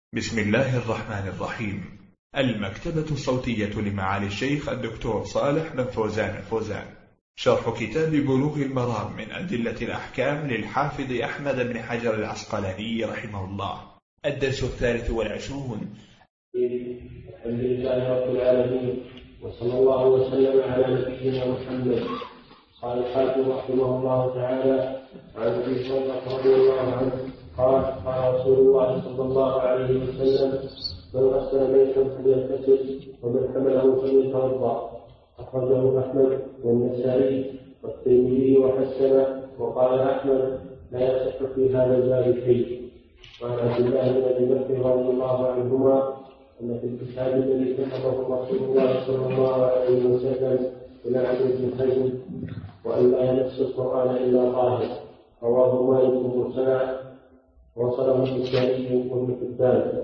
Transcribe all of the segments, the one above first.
بسم الله الرحمن الرحيم. المكتبة الصوتية لمعالي الشيخ الدكتور صالح بن فوزان الفوزان، شرح كتاب بلوغ المرام من أدلة الأحكام للحافظ أحمد بن حجر العسقلاني رحمه الله. الدرس 23. الحمد لله رب العالمين، وصلى الله وسلم على نبينا محمد. قال الحافظ رحمه الله تعالى: عن ابي هريره رضي الله عنه قال: قال رسول الله صلى الله عليه وسلم: من غسل ميتا فليغتسل، ومن حمله فليتوضا. اخرجه احمد والنسائي والترمذي وحسنه، وقال احمد: لا يصح في هذا الباب شيء. وعن عبد الله بن ابي بكر رضي الله عنهما ان في الكتاب الذي كتبه رسول الله صلى الله عليه وسلم الى عبد بن حزم وان لا يمس القران الا طاهر. رواه مالك مرسلا، وصله البخاري وابن حبان.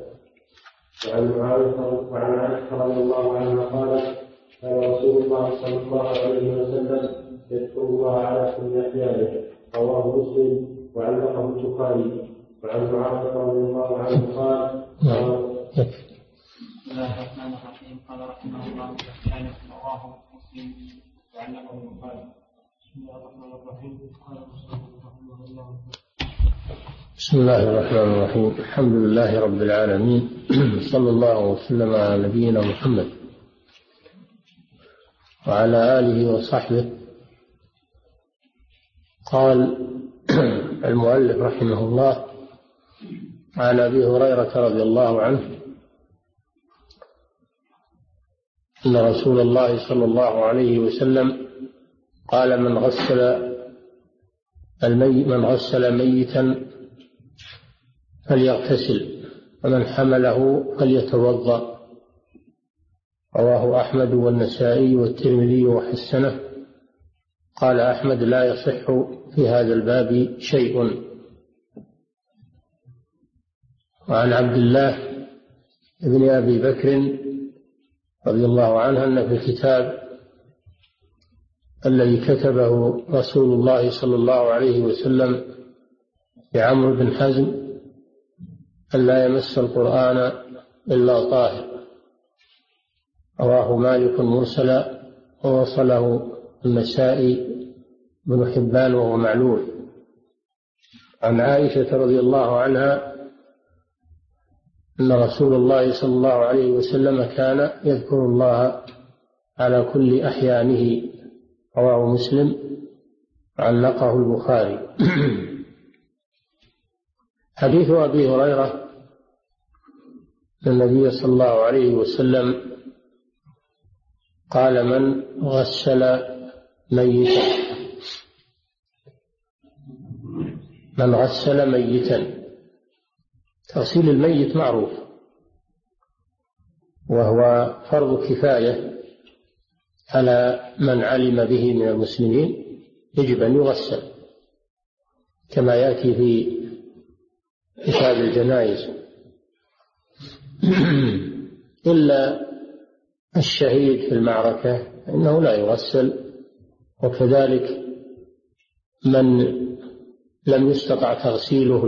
وعن عائشه رضي الله عنها قالت: كان رسول الله صلى الله عليه وسلم يذكر الله على كل احيانه. رواه مسلم وعلقه البخاري. وعن معاويه رضي الله عنه قال: بسم الله الرحمن الرحيم. قال رحمه الله تعالى: رواه مسلم وعلقه البخاري. بسم الله الرحمن الرحيم. قال المصنف رحمه الله: بسم الله الرحمن الرحيم. الحمد لله رب العالمين، صلى الله وسلم على نبينا محمد وعلى آله وصحبه. قال المؤلف رحمه الله: عن أبي هريرة رضي الله عنه أن رسول الله صلى الله عليه وسلم قال: من غسل ميتا فليغتسل، ومن حمله فليتوضأ. رواه أحمد والنسائي والترمذي وحسنه. قال أحمد: لا يصح في هذا الباب شيء. وعن عبد الله بن أبي بكر رضي الله عنه أن في الكتاب الذي كتبه رسول الله صلى الله عليه وسلم لعمرو بن حزم أن لا يمس القرآن إلا طاهر. رواه مالك مرسلا، ووصله النسائي بن حبان وهو معلول. عن عائشة رضي الله عنها أن رسول الله صلى الله عليه وسلم كان يذكر الله على كل أحيانه. رواه مسلم، علقه البخاري. حديث أبي هريرة أن النبي صلى الله عليه وسلم قال: من غسل ميتا. تغسيل الميت معروف، وهو فرض كفاية على من علم به من المسلمين، يجب أن يغسل كما يأتي في كتاب الجنائز، إلا الشهيد في المعركة إنه لا يغسل، وكذلك من لم يستطع تغسيله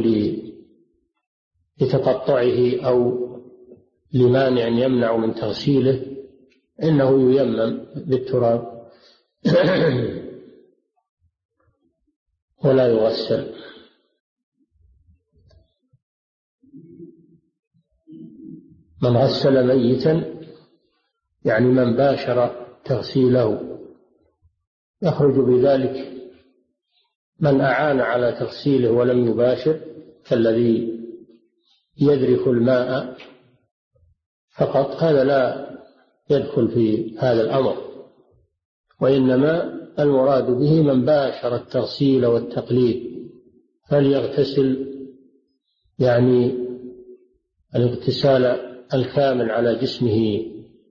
لتقطعه أو لمانع يمنع من تغسيله إنه ييمم بالتراب ولا يغسل. من غسل ميتا يعني من باشر تغسيله، يخرج بذلك من أعان على تغسيله ولم يباشر، كالذي يذرف الماء فقط، هذا لا يدخل في هذا الأمر، وإنما المراد به من باشر التغسيل والتقليد. فليغتسل يعني الاغتسال الكامل على جسمه،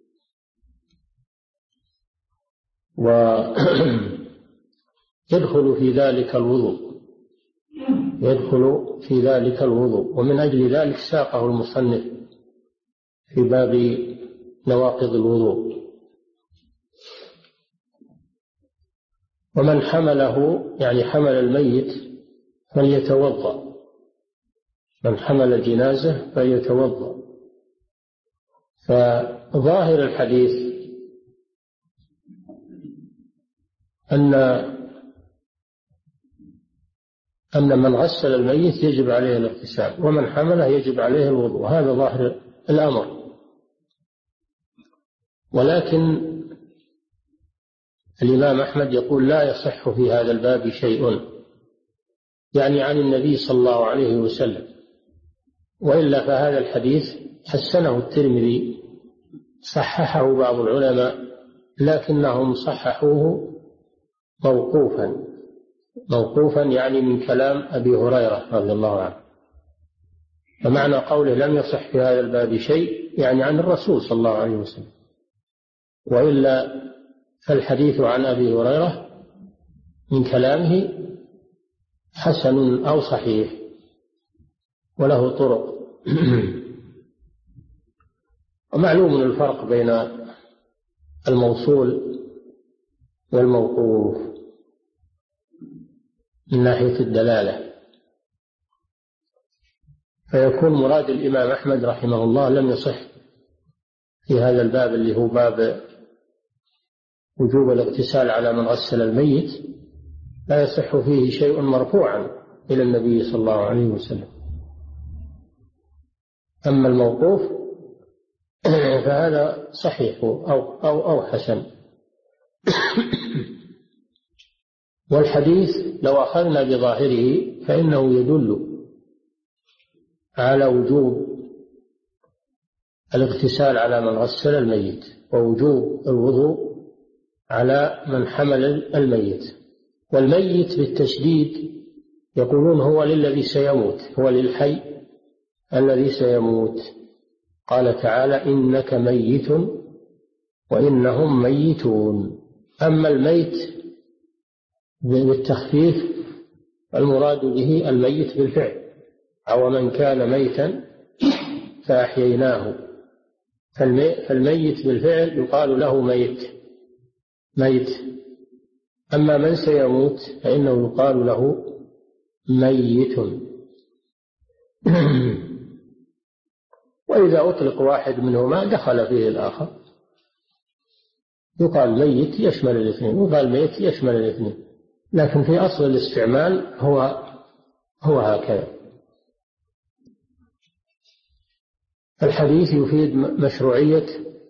ويدخل في ذلك الوضوء. ومن أجل ذلك ساقه المصنف في باب نواقض الوضوء. ومن حمله يعني حمل الميت فليتوضأ. من حمل جنازة فليتوضأ. فظاهر الحديث أن من غسل الميت يجب عليه الاغتسال، ومن حمله يجب عليه الوضوء. هذا ظاهر الأمر. ولكن الإمام أحمد يقول لا يصح في هذا الباب شيء، يعني عن النبي صلى الله عليه وسلم، وإلا فهذا الحديث حسنه الترمذي، صححه بعض العلماء، لكنهم صححوه موقوفا يعني من كلام أبي هريرة رضي الله عنه. فمعنى قوله لم يصح في هذا الباب شيء يعني عن الرسول صلى الله عليه وسلم، وإلا فالحديث عن أبي هريرة من كلامه حسن أو صحيح وله طرق. ومعلوم الفرق بين الموصول والموقوف من ناحية الدلالة. فيكون مراد الإمام أحمد رحمه الله لم يصح في هذا الباب اللي هو باب وجوب الاغتسال على من غسل الميت، لا يصح فيه شيء مرفوعا إلى النبي صلى الله عليه وسلم. أما الموقوف فهذا صحيح أو حسن. والحديث لو أخذنا بظاهره فإنه يدل على وجوب الاغتسال على من غسل الميت، ووجوب الوضوء على من حمل الميت. والميت بالتشديد يقولون هو للذي سيموت، هو للحي الذي سيموت. قال تعالى إنك ميت وإنهم ميتون. أما الميت بالتخفيف المراد به الميت بالفعل، أو من كان ميتا فأحييناه. فالميت بالفعل يقال له ميت. أما من سيموت فإنه يقال له ميت. وإذا أطلق واحد منهما دخل فيه الآخر، يقال ميت يشمل الاثنين، وقال ميت يشمل الاثنين، لكن في أصل الاستعمال هو هكذا. الحديث يفيد مشروعية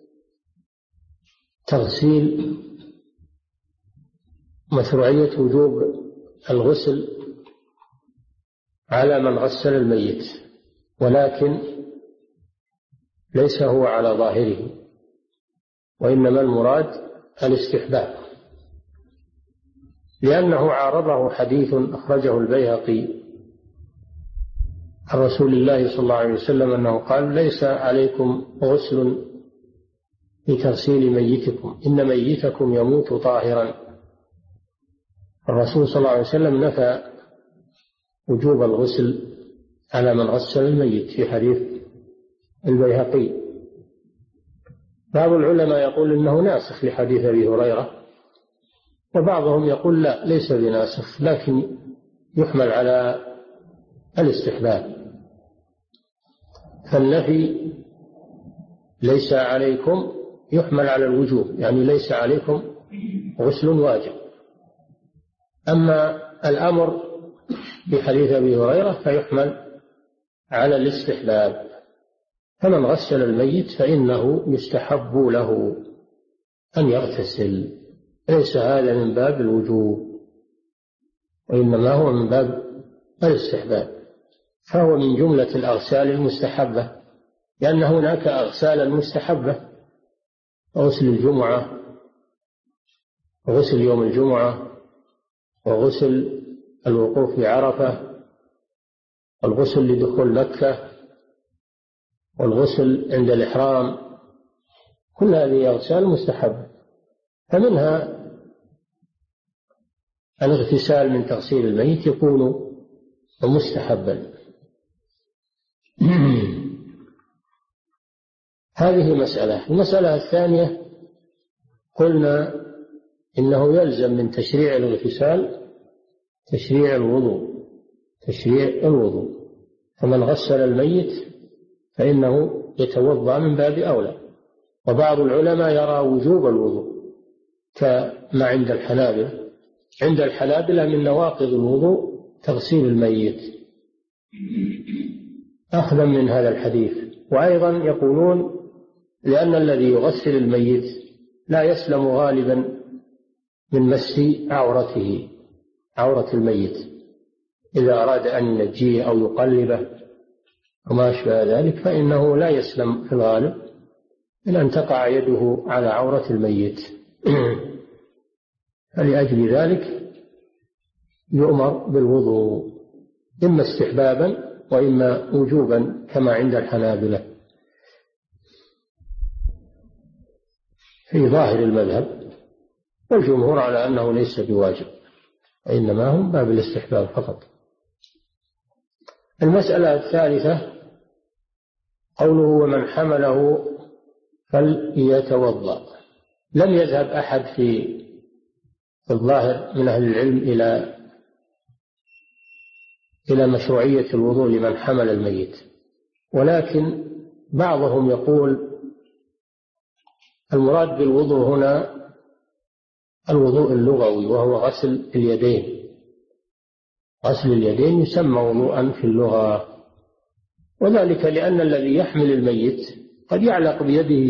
مشروعية وجوب الغسل على من غسل الميت، ولكن ليس هو على ظاهره، وإنما المراد الاستحباب، لأنه عارضه حديث أخرجه البيهقي عن رسول الله صلى الله عليه وسلم أنه قال ليس عليكم غسل لتغسيل ميتكم، إن ميتكم يموت طاهرا. الرسول صلى الله عليه وسلم نفى وجوب الغسل على من غسل الميت في حديث البيهقي. بعض العلماء يقول إنه ناسخ لحديث أبي هريرة، وبعضهم يقول لا ليس بناسخ، لكن يحمل على الاستحباب. فالنفي ليس عليكم يحمل على الوجوب، يعني ليس عليكم غسل واجب. أما الأمر في حديث أبي هريرة فيحمل على الاستحباب. فمن غسل الميت فإنه يستحب له أن يغتسل، ليس هذا من باب الوجوب، وإنما هو من باب الاستحباب. فهو من جملة الأغسال المستحبة، لأن هناك أغسالا مستحبة: غسل الجمعة، وغسل يوم الجمعة، وغسل الوقوف بعرفة، والغسل لدخول مكة، والغسل عند الإحرام. كل هذه أغسال مستحبة، فمنها الاغتسال من تغسيل الميت يكون مستحبا. هذه مسألة. المسألة الثانية قلنا إنه يلزم من تشريع الاغتسال تشريع الوضوء. فمن غسل الميت فإنه يتوضأ من باب أولى. وبعض العلماء يرى وجوب الوضوء كما عند الحنابلة. عند الحنابلة من نواقض الوضوء تغسيل الميت أخذا من هذا الحديث. وأيضا يقولون لأن الذي يغسل الميت لا يسلم غالبا من مس عورته، عورة الميت، إذا أراد أن ينجيه أو يقلبه وما أشبه ذلك فإنه لا يسلم في الغالب من أن تقع يده على عورة الميت. فلأجل ذلك يؤمر بالوضوء إما استحبابا وإما وجوبا كما عند الحنابلة في ظاهر المذهب، والجمهور على أنه ليس بواجب وإنما هم باب الاستحباب فقط. المسألة الثالثة قوله ومن حمله فليتوضأ. لم يذهب أحد في الظاهر من أهل العلم إلى مشروعية الوضوء لمن حمل الميت، ولكن بعضهم يقول المراد بالوضوء هنا الوضوء اللغوي وهو غسل اليدين. غسل اليدين يسمى وضوءا في اللغة، وذلك لأن الذي يحمل الميت قد يعلق بيده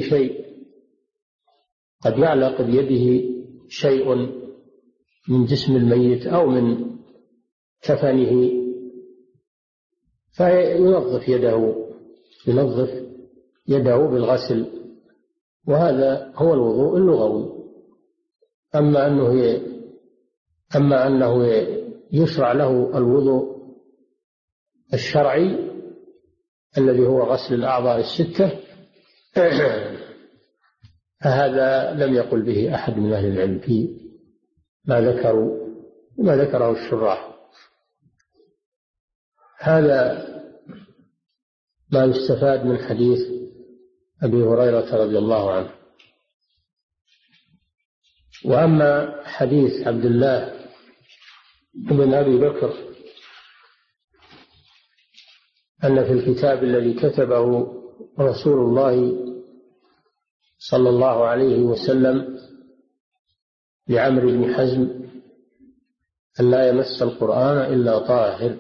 شيء من جسم الميت أو من كفنه، فينظف يده بالغسل، وهذا هو الوضوء اللغوي. أما أنه يشرع له الوضوء الشرعي الذي هو غسل الأعضاء الستة فهذا لم يقل به أحد من أهل العلم في ما ذكره الشراح. هذا ما يستفاد من حديث أبي هريرة رضي الله عنه. وأما حديث عبد الله بن أبي بكر أن في الكتاب الذي كتبه رسول الله صلى الله عليه وسلم لعمرو بن حزم أن لا يمس القرآن إلا طاهر.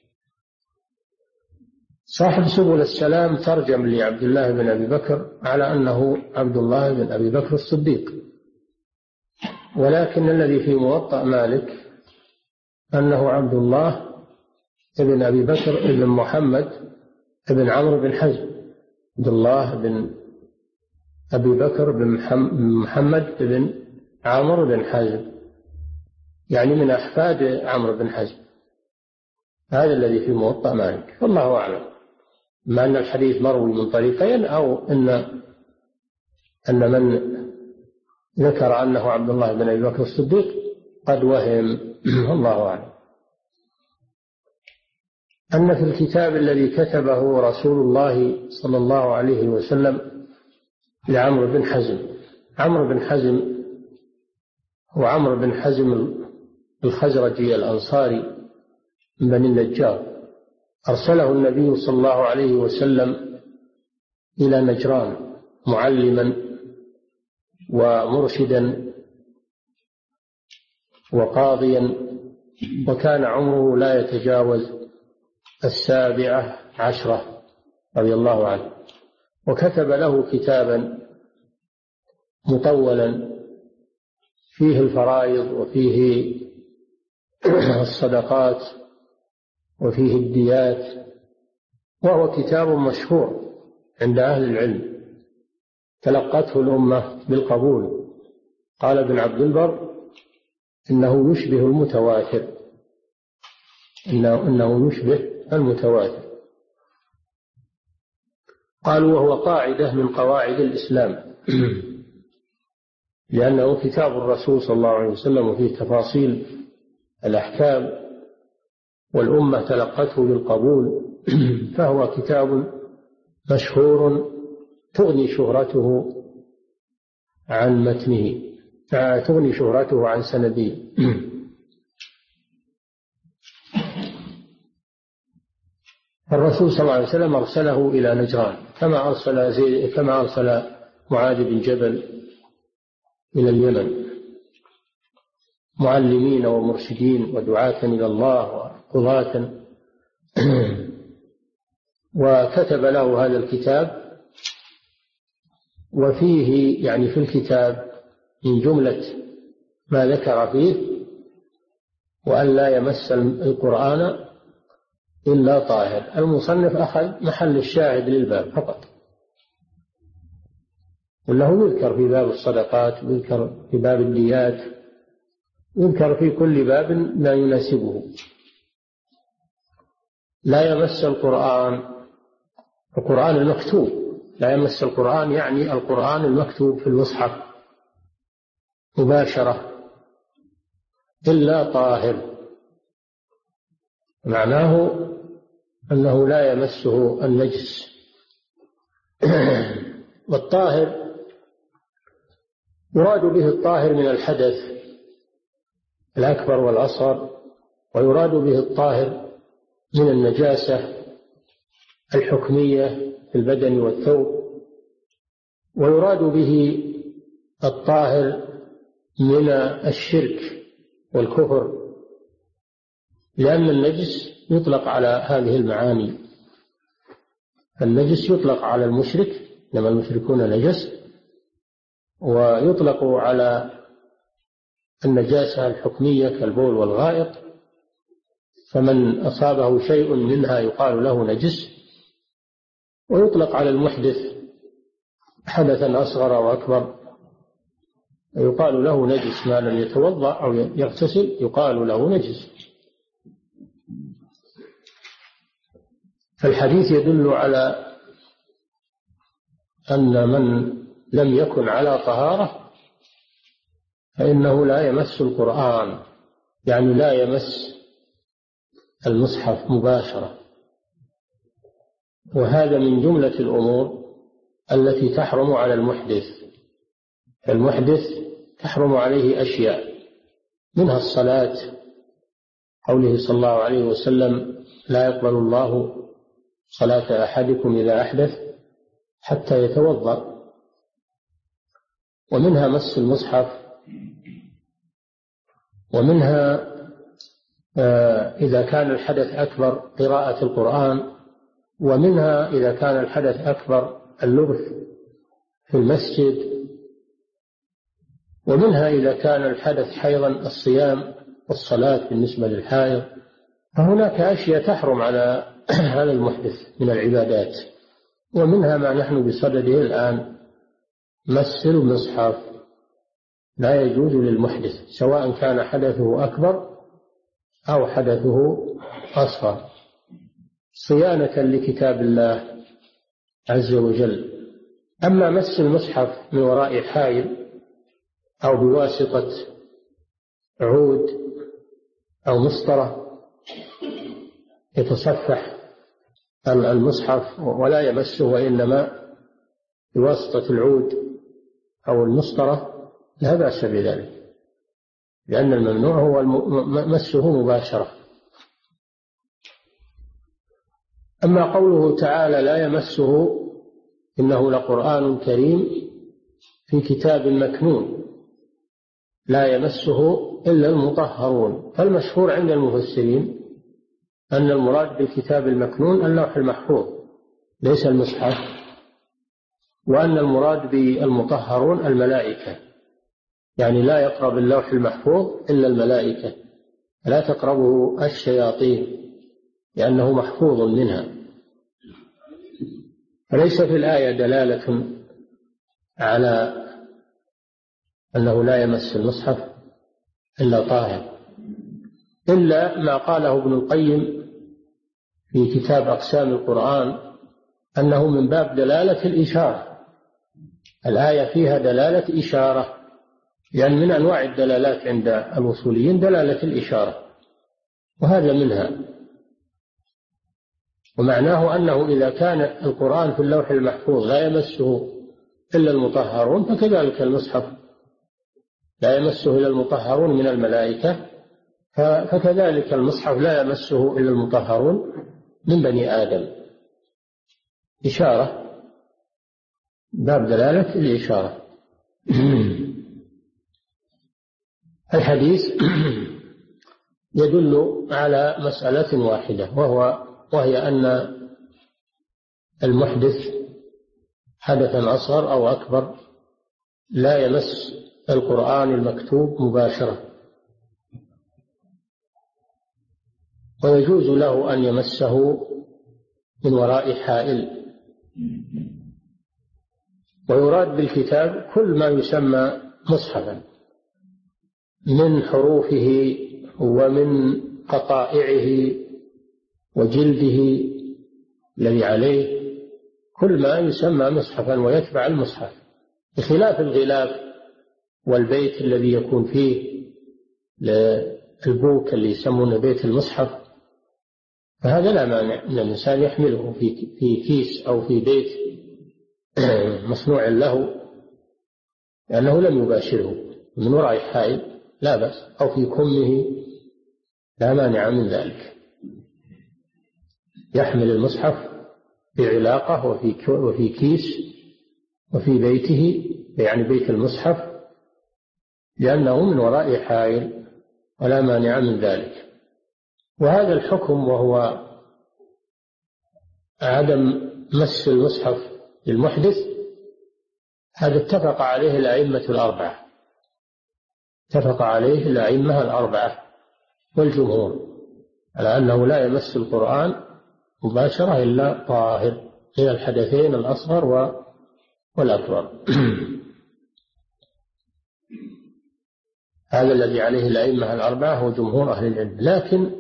صاحب سبل السلام ترجم لعبد الله بن أبي بكر على أنه عبد الله بن أبي بكر الصديق، ولكن الذي في موطأ مالك أنه عبد الله بن أبي بكر بن محمد بن عمرو بن حزم. عبد الله بن أبي بكر بن محمد بن عمرو بن حزم، يعني من أحفاد عمرو بن حزم. هذا الذي في موطأ مالك، والله أعلم، مع أن الحديث مروي من طريقين، أو أن من ذكر أنه عبد الله بن أبي بكر الصديق قد وهم، الله أعلم. أن في الكتاب الذي كتبه رسول الله صلى الله عليه وسلم لعمرو بن حزم. عمرو بن حزم هو عمرو بن حزم الخزرجي الأنصاري من بني النجار. أرسله النبي صلى الله عليه وسلم إلى نجران معلما ومرشدا وقاضيا، وكان عمره لا يتجاوز 17 رضي الله عنه. وكتب له كتابا مطولا فيه الفرائض وفيه الصدقات وفيه الديات، وهو كتاب مشهور عند أهل العلم، تلقته الأمة بالقبول. قال ابن عبد البر إنه يشبه المتواتر، إنه يشبه المتواتر. قالوا وهو قاعدة من قواعد الإسلام، لأنه كتاب الرسول صلى الله عليه وسلم وفيه تفاصيل الأحكام، والأمة تلقته بالقبول، فهو كتاب مشهور تغني شهرته عن متنه، تغني شهرته عن سنده. فالرسول صلى الله عليه وسلم أرسله إلى نجران كما أرسل معاذ بن جبل إلى اليمن معلمين ومرشدين ودعاة إلى الله وقضاة وكتب له هذا الكتاب. وفيه يعني في الكتاب من جملة ما ذكر فيه وأن لا يمس القرآن إلا طاهر. المصنف أخذ محل الشاهد للباب فقط، وله يذكر في باب الصدقات ويذكر في باب الديات، يذكر في كل باب ما يناسبه. لا يمس القرآن المكتوب، لا يمس القرآن يعني القرآن المكتوب في المصحف مباشرة إلا طاهر، معناه أنه لا يمسه النجس. والطاهر يراد به الطاهر من الحدث الأكبر والأصغر، ويراد به الطاهر من النجاسة الحكمية في البدن والثوب، ويراد به الطاهر من الشرك والكفر، لأن النجس يطلق على هذه المعاني. النجس يطلق على المشرك، إنما المشركون نجس، ويطلق على النجاسة الحكمية كالبول والغائط، فمن أصابه شيء منها يقال له نجس. ويطلق على المحدث حدثا أصغر أو أكبر يقال له نجس، ما لم يتوضأ أو يغتسل يقال له نجس. فالحديث يدل على أن من لم يكن على طهارة فإنه لا يمس القرآن، يعني لا يمس المصحف مباشرة. وهذا من جملة الأمور التي تحرم على المحدث. المحدث تحرم عليه أشياء، منها الصلاة، قوله صلى الله عليه وسلم: لا يقبل الله صلاة أحدكم إذا أحدث حتى يتوضأ. ومنها مس المصحف، ومنها إذا كان الحدث أكبر قراءة القرآن، ومنها إذا كان الحدث أكبر اللبث في المسجد، ومنها إذا كان الحدث حيضا الصيام والصلاة بالنسبة للحائض. فهناك أشياء تحرم على هذا المحدث من العبادات، ومنها ما نحن بصدده الآن، مس المصحف لا يجوز للمحدث سواء كان حدثه أكبر أو حدثه أصغر، صيانة لكتاب الله عز وجل. أما مس المصحف من وراء حائل أو بواسطة عود أو مسطرة يتصفح المصحف ولا يمسه وإنما بواسطة العود أو المسطرة لا بأس بذلك، لأن الممنوع هو مسه مباشرة. أما قوله تعالى: لا يمسه إنه لقرآن كريم في كتاب مكنون، لا يمسه إلا المطهرون. فالمشهور عند المفسرين أن المراد بالكتاب المكنون اللوح المحفوظ ليس المصحف، وأن المراد بالمطهرون الملائكة، يعني لا يقرب اللوح المحفوظ إلا الملائكة، لا تقربه الشياطين لأنه محفوظ منها. فليس في الآية دلالة على أنه لا يمس المصحف إلا طاهر، إلا ما قاله ابن القيم في كتاب أقسام القرآن أنه من باب دلالة الإشارة. الآية فيها دلالة إشارة، لأن من أنواع الدلالات عند الوصوليين دلالة الإشارة، وهذا منها. ومعناه أنه إذا كان القرآن في اللوح المحفوظ لا يمسه إلا المطهرون، فكذلك المصحف لا يمسه إلا المطهرون من الملائكة، فكذلك المصحف لا يمسه إلا المطهرون من بني آدم. إشارة، باب دلالة الإشارة. الحديث يدل على مسألة واحدة، وهي أن المحدث حدثا أصغر أو أكبر لا يمس القرآن المكتوب مباشرة، ويجوز له أن يمسه من وراء حائل. ويراد بالكتاب كل ما يسمى مصحفا من حروفه ومن قطائعه وجلده الذي عليه، كل ما يسمى مصحفا ويتبع المصحف، بخلاف الغلاف والبيت الذي يكون فيه البوك اللي يسمونه بيت المصحف، فهذا لا مانع أن الإنسان يحمله في كيس أو في بيت مصنوع له لأنه لم يباشره، من وراء حائل لا بأس، أو في كمه لا مانع من ذلك. يحمل المصحف في علاقة وفي كيس وفي بيته، يعني بيت المصحف، لأنه من وراء حائل ولا مانع من ذلك. وهذا الحكم وهو عدم مس المصحف للمحدث، هذا اتفق عليه الأئمة الأربعة، اتفق عليه الأئمة الأربعة والجمهور على أنه لا يمس القرآن مباشرة إلا طاهر من الحدثين الأصغر والأكبر. هذا الذي عليه الأئمة الأربعة وجمهور أهل العلم. لكن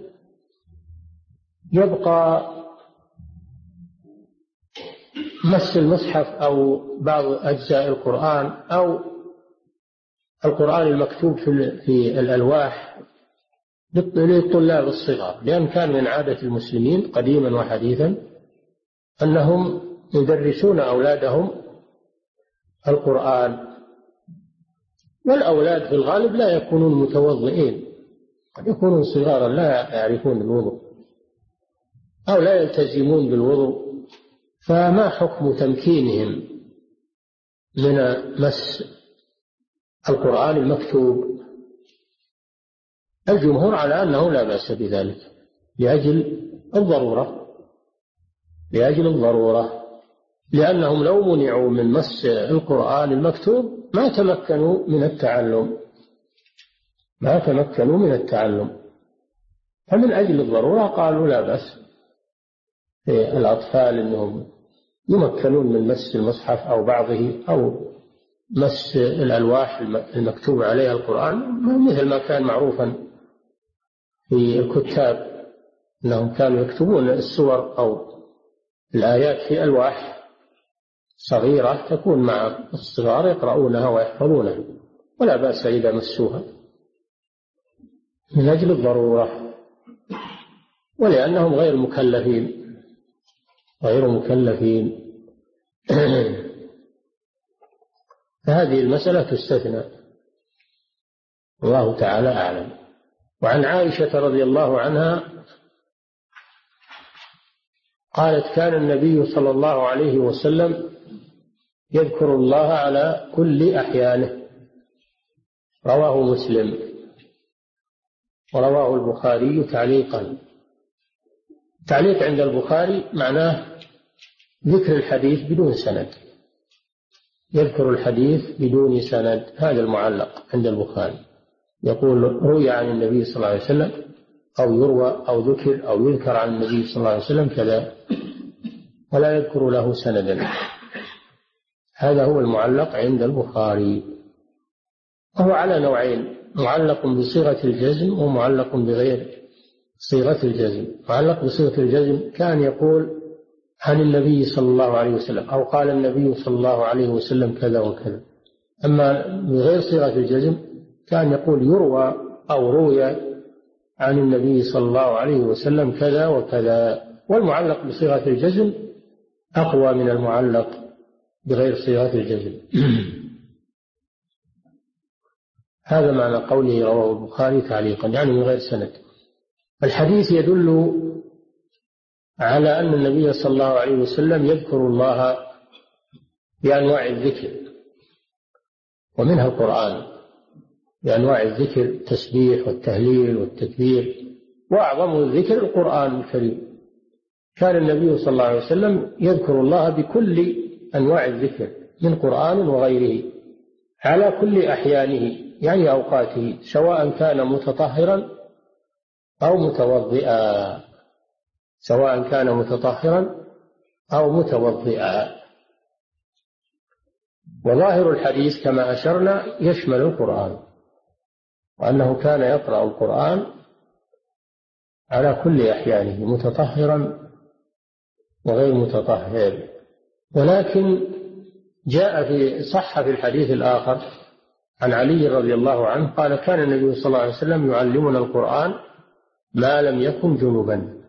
يبقى مس المصحف أو بعض أجزاء القرآن أو القرآن المكتوب في الألواح للطلاب الصغار، لأن كان من عادة المسلمين قديما وحديثا أنهم يدرسون أولادهم القرآن، والأولاد في الغالب لا يكونون متوضئين، قد يكونون صغارا لا يعرفون الوضوء أو لا يلتزمون بالوضوء، فما حكم تمكينهم من مس القرآن المكتوب؟ الجمهور على أنه لا بأس بذلك لأجل الضرورة، لأنهم لو منعوا من مس القرآن المكتوب ما تمكنوا من التعلم، فمن أجل الضرورة قالوا لا بأس الأطفال أنهم يمكنون من مس المصحف أو بعضه أو مس الألواح المكتوب عليها القرآن، مثل ما كان معروفا في الكتاب أنهم كانوا يكتبون السور أو الآيات في ألواح صغيرة تكون مع الصغار يقرؤونها ويحفظونها، ولا بأس إذا مسوها من أجل الضرورة، ولأنهم غير مكلفين. فهذه المسألة تستثنى، الله تعالى أعلم. وعن عائشة رضي الله عنها قالت: كان النبي صلى الله عليه وسلم يذكر الله على كل أحيانه، رواه مسلم ورواه البخاري تعليقا. تعليق عند البخاري معناه ذكر الحديث بدون سند، يذكر الحديث بدون سند، هذا المعلق عند البخاري، يقول روي عن النبي صلى الله عليه وسلم، أو يروى أو ذكر أو يذكر عن النبي صلى الله عليه وسلم كذا، ولا يذكر له سندا. هذا هو المعلق عند البخاري، وهو على نوعين: معلق بصيغة الجزم ومعلق بغير صيغة الجزم. معلق بصيغة الجزم كان يقول عن النبي صلى الله عليه وسلم أو قال النبي صلى الله عليه وسلم كذا وكذا. أما بغير صيغة الجزم كان يقول يروى أو روي عن النبي صلى الله عليه وسلم كذا وكذا. والمعلق بصيغة الجزم أقوى من المعلق بغير صيغة الجزم. هذا معنى قوله رواه البخاري تعليقا، يعني من غير سند. الحديث يدل على أن النبي صلى الله عليه وسلم يذكر الله بأنواع الذكر، ومنها القرآن بأنواع الذكر، التسبيح والتهليل والتكبير، وأعظم الذكر القرآن الكريم. كان النبي صلى الله عليه وسلم يذكر الله بكل أنواع الذكر من قرآن وغيره على كل أحيانه، يعني أوقاته، سواء كان متطهرا أو متوضئا، سواء كان متطهرا أو متوضئا. وظاهر الحديث كما أشرنا يشمل القرآن، وأنه كان يقرأ القرآن على كل أحيانه متطهرا وغير متطهر. ولكن صح في الحديث الآخر عن علي رضي الله عنه قال: كان النبي صلى الله عليه وسلم يعلمنا القرآن ما لم يكن جنبا،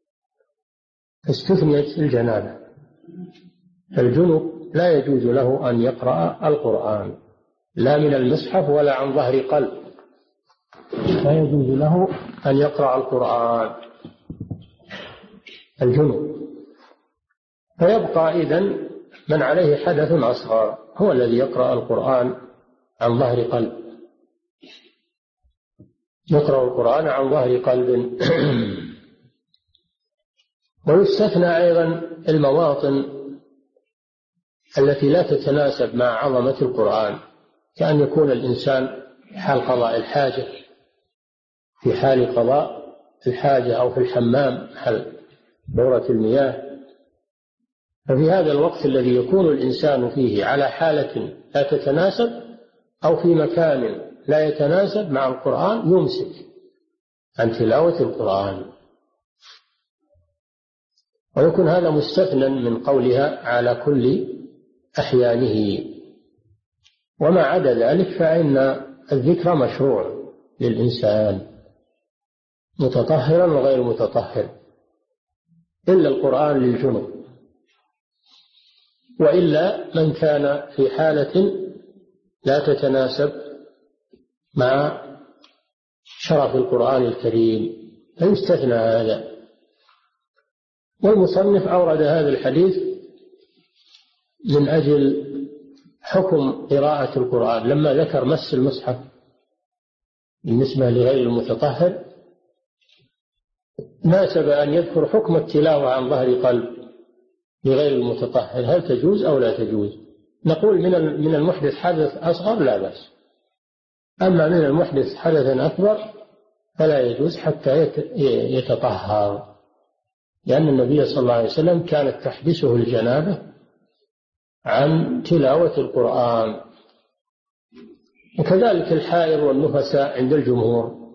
استثنيت الجنابة، فالجنب لا يجوز له أن يقرأ القرآن لا من المصحف ولا عن ظهر قلب، لا يجوز له أن يقرأ القرآن الجنب. فيبقى إذن من عليه حدث أصغر هو الذي يقرأ القرآن عن ظهر قلب، يقرأ القرآن عن ظهر قلب. ويستثنى أيضا المواطن التي لا تتناسب مع عظمة القرآن، كأن يكون الإنسان في حال قضاء الحاجة، في حال قضاء الحاجة، أو في الحمام حال دورة المياه. ففي هذا الوقت الذي يكون الإنسان فيه على حالة لا تتناسب أو في مكان لا يتناسب مع القرآن يمسك عن تلاوة القرآن، ويكون هذا مستثنى من قولها على كل أحيانه. وما عدا ذلك فإن الذكر مشروع للإنسان متطهرا وغير متطهر، إلا القرآن للجنب، وإلا من كان في حالة لا تتناسب مع شرف القرآن الكريم فيستثنى هذا. والمصنف أورد هذا الحديث من أجل حكم قراءة القرآن، لما ذكر مس المصحف بالنسبة لغير المتطهر ناسب أن يذكر حكم التلاوة عن ظهر قلب لغير المتطهر، هل تجوز أو لا تجوز؟ نقول من المحدث حدث أصغر لا بأس، أما من المحدث حدثا أكبر فلا يجوز حتى يتطهر، لأن النبي صلى الله عليه وسلم كانت تحبسه الجنابة عن تلاوة القرآن. وكذلك الحائض والنفساء عند الجمهور،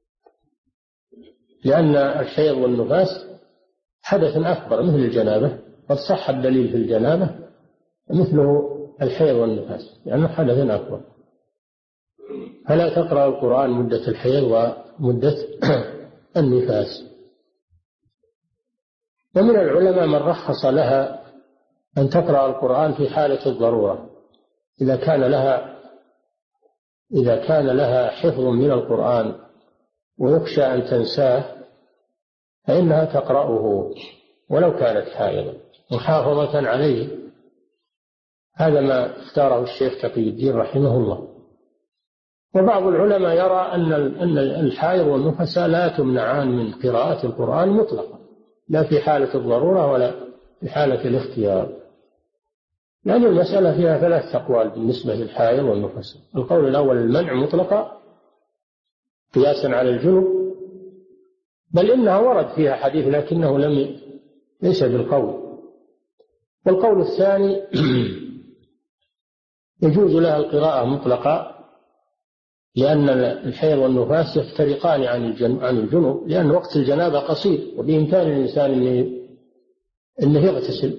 لأن الحيض والنفاس حدث أكبر مثل الجنابة، قد صح الدليل في الجنابة مثله الحيض والنفاس لأنه حدث أكبر، فلا تقرأ القرآن مدة الحيض ومدة النفاس. ومن العلماء من رخص لها أن تقرأ القرآن في حالة الضرورة، إذا كان لها حفظ من القرآن ويخشى أن تنساه فإنها تقرأه ولو كانت حائضا محافظة عليه. هذا ما اختاره الشيخ تقي الدين رحمه الله. وبعض العلماء يرى أن الحائض والنفساء لا تمنعان من قراءة القرآن مطلقا، لا في حالة الضرورة ولا في حالة الاختيار، لأن المسألة فيها 3 أقوال بالنسبة للحائض والنفساء. القول الأول المنع مطلقا قياسا على الجنب، بل إنها ورد فيها حديث لكنه ليس بالقول. والقول الثاني يجوز لها القراءة مطلقا، لأن الحيض والنفاس يفترقان عن الجنوب، لأن وقت الجنابة قصير وبإمكان الإنسان أنه يغتسل،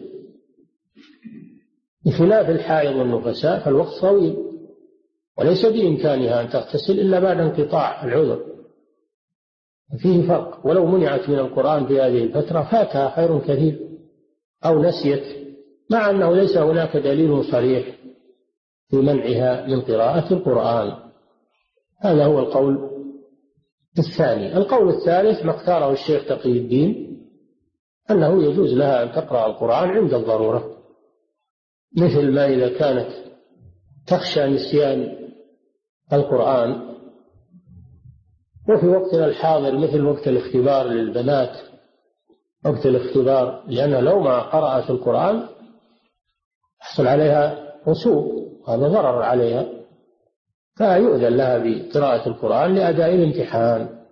بخلاف الحائض والنفساء فالوقت طويل وليس بإمكانها أن تغتسل إلا بعد انقطاع العذر، فيه فرق. ولو منعت من القرآن في هذه الفترة فاتها خير كثير أو نسيت، مع أنه ليس هناك دليل صريح في منعها من قراءة القرآن. هذا هو القول الثاني. القول الثالث ما اختاره الشيخ تقي الدين أنه يجوز لها أن تقرأ القرآن عند الضرورة، مثل ما إذا كانت تخشى نسيان القرآن، وفي وقتنا الحاضر مثل وقت الاختبار للبنات، وقت الاختبار، لأنها لو ما قرأت القرآن يحصل عليها رسوب، هذا ضرر عليها، فيؤذن لها بقراءة القرآن لأداء الامتحان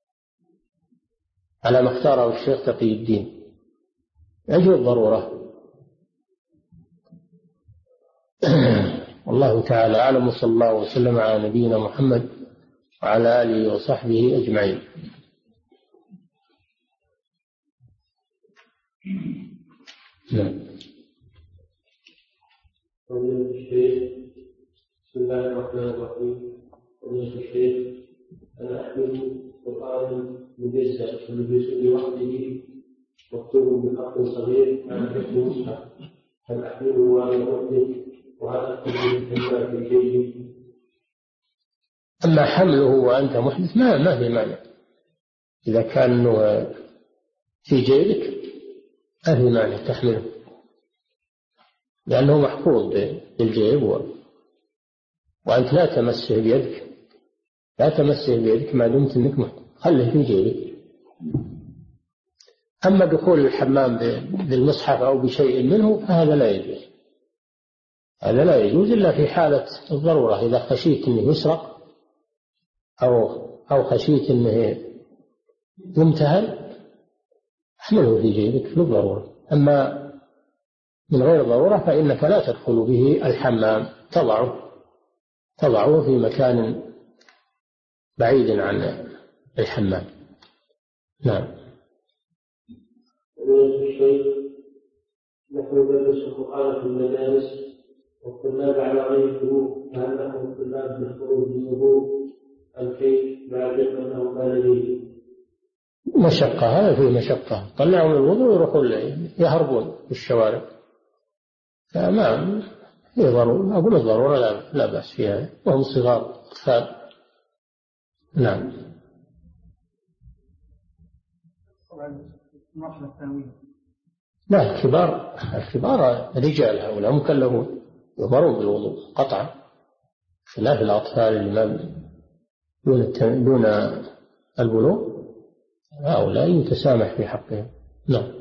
على ما اختاره الشيخ تقي الدين أجل الضرورة. والله تعالى أعلم، وصلى الله وسلم على نبينا محمد وعلى آله وصحبه أجمعين. بسم الله الرحمن الرحيم. قضية الشيخ: أنا أحمل قرآنا مجزأ لوحده مكتوب بخط صغير مع حفظ مصحف، هل أحمله وأنا أحدث وهل أكتب بالكلمات في جيبي؟ أما حمله وأنت محدث ما في مانع، إذا كان في جيبك ما في مانع تحمله، لأنه محفوظ بالجيب وأنت لا تمسه بيدك، لا تمسه بيدك ما دمت أنك محفوظ، خله في جيبك. أما دخول الحمام بالمصحف أو بشيء منه فهذا لا يجوز، هذا لا يجوز إلا في حالة الضرورة، إذا خشيت أنه يسرق أو خشيت أنه يمتهن احمله في جيبك للضرورة. أما من غير ضرورة فإنك لا تدخل به الحمام، تضعه في مكان بعيد عن الحمام. نعم. نحن ندرس القرآن في المدارس والطلاب على غير الوضوء، فهل لهم الطلاب بالخروج بالوضوء أم كيف بعد أنه كان به مشقة؟ هذا فيه مشقة، طلعوا من الوضوء يروحون يهربون في الشوارع، فما هي ضرورة، أقول الضرورة لا بأس فيها، وهم صغار أطفال. نعم. لا، الكبار رجال، هؤلاء مكلفون يؤمرون بالوضوء قطعا، خلاف الأطفال اللي ما دون البلوغ، هؤلاء يتسامح في حقهم. نعم.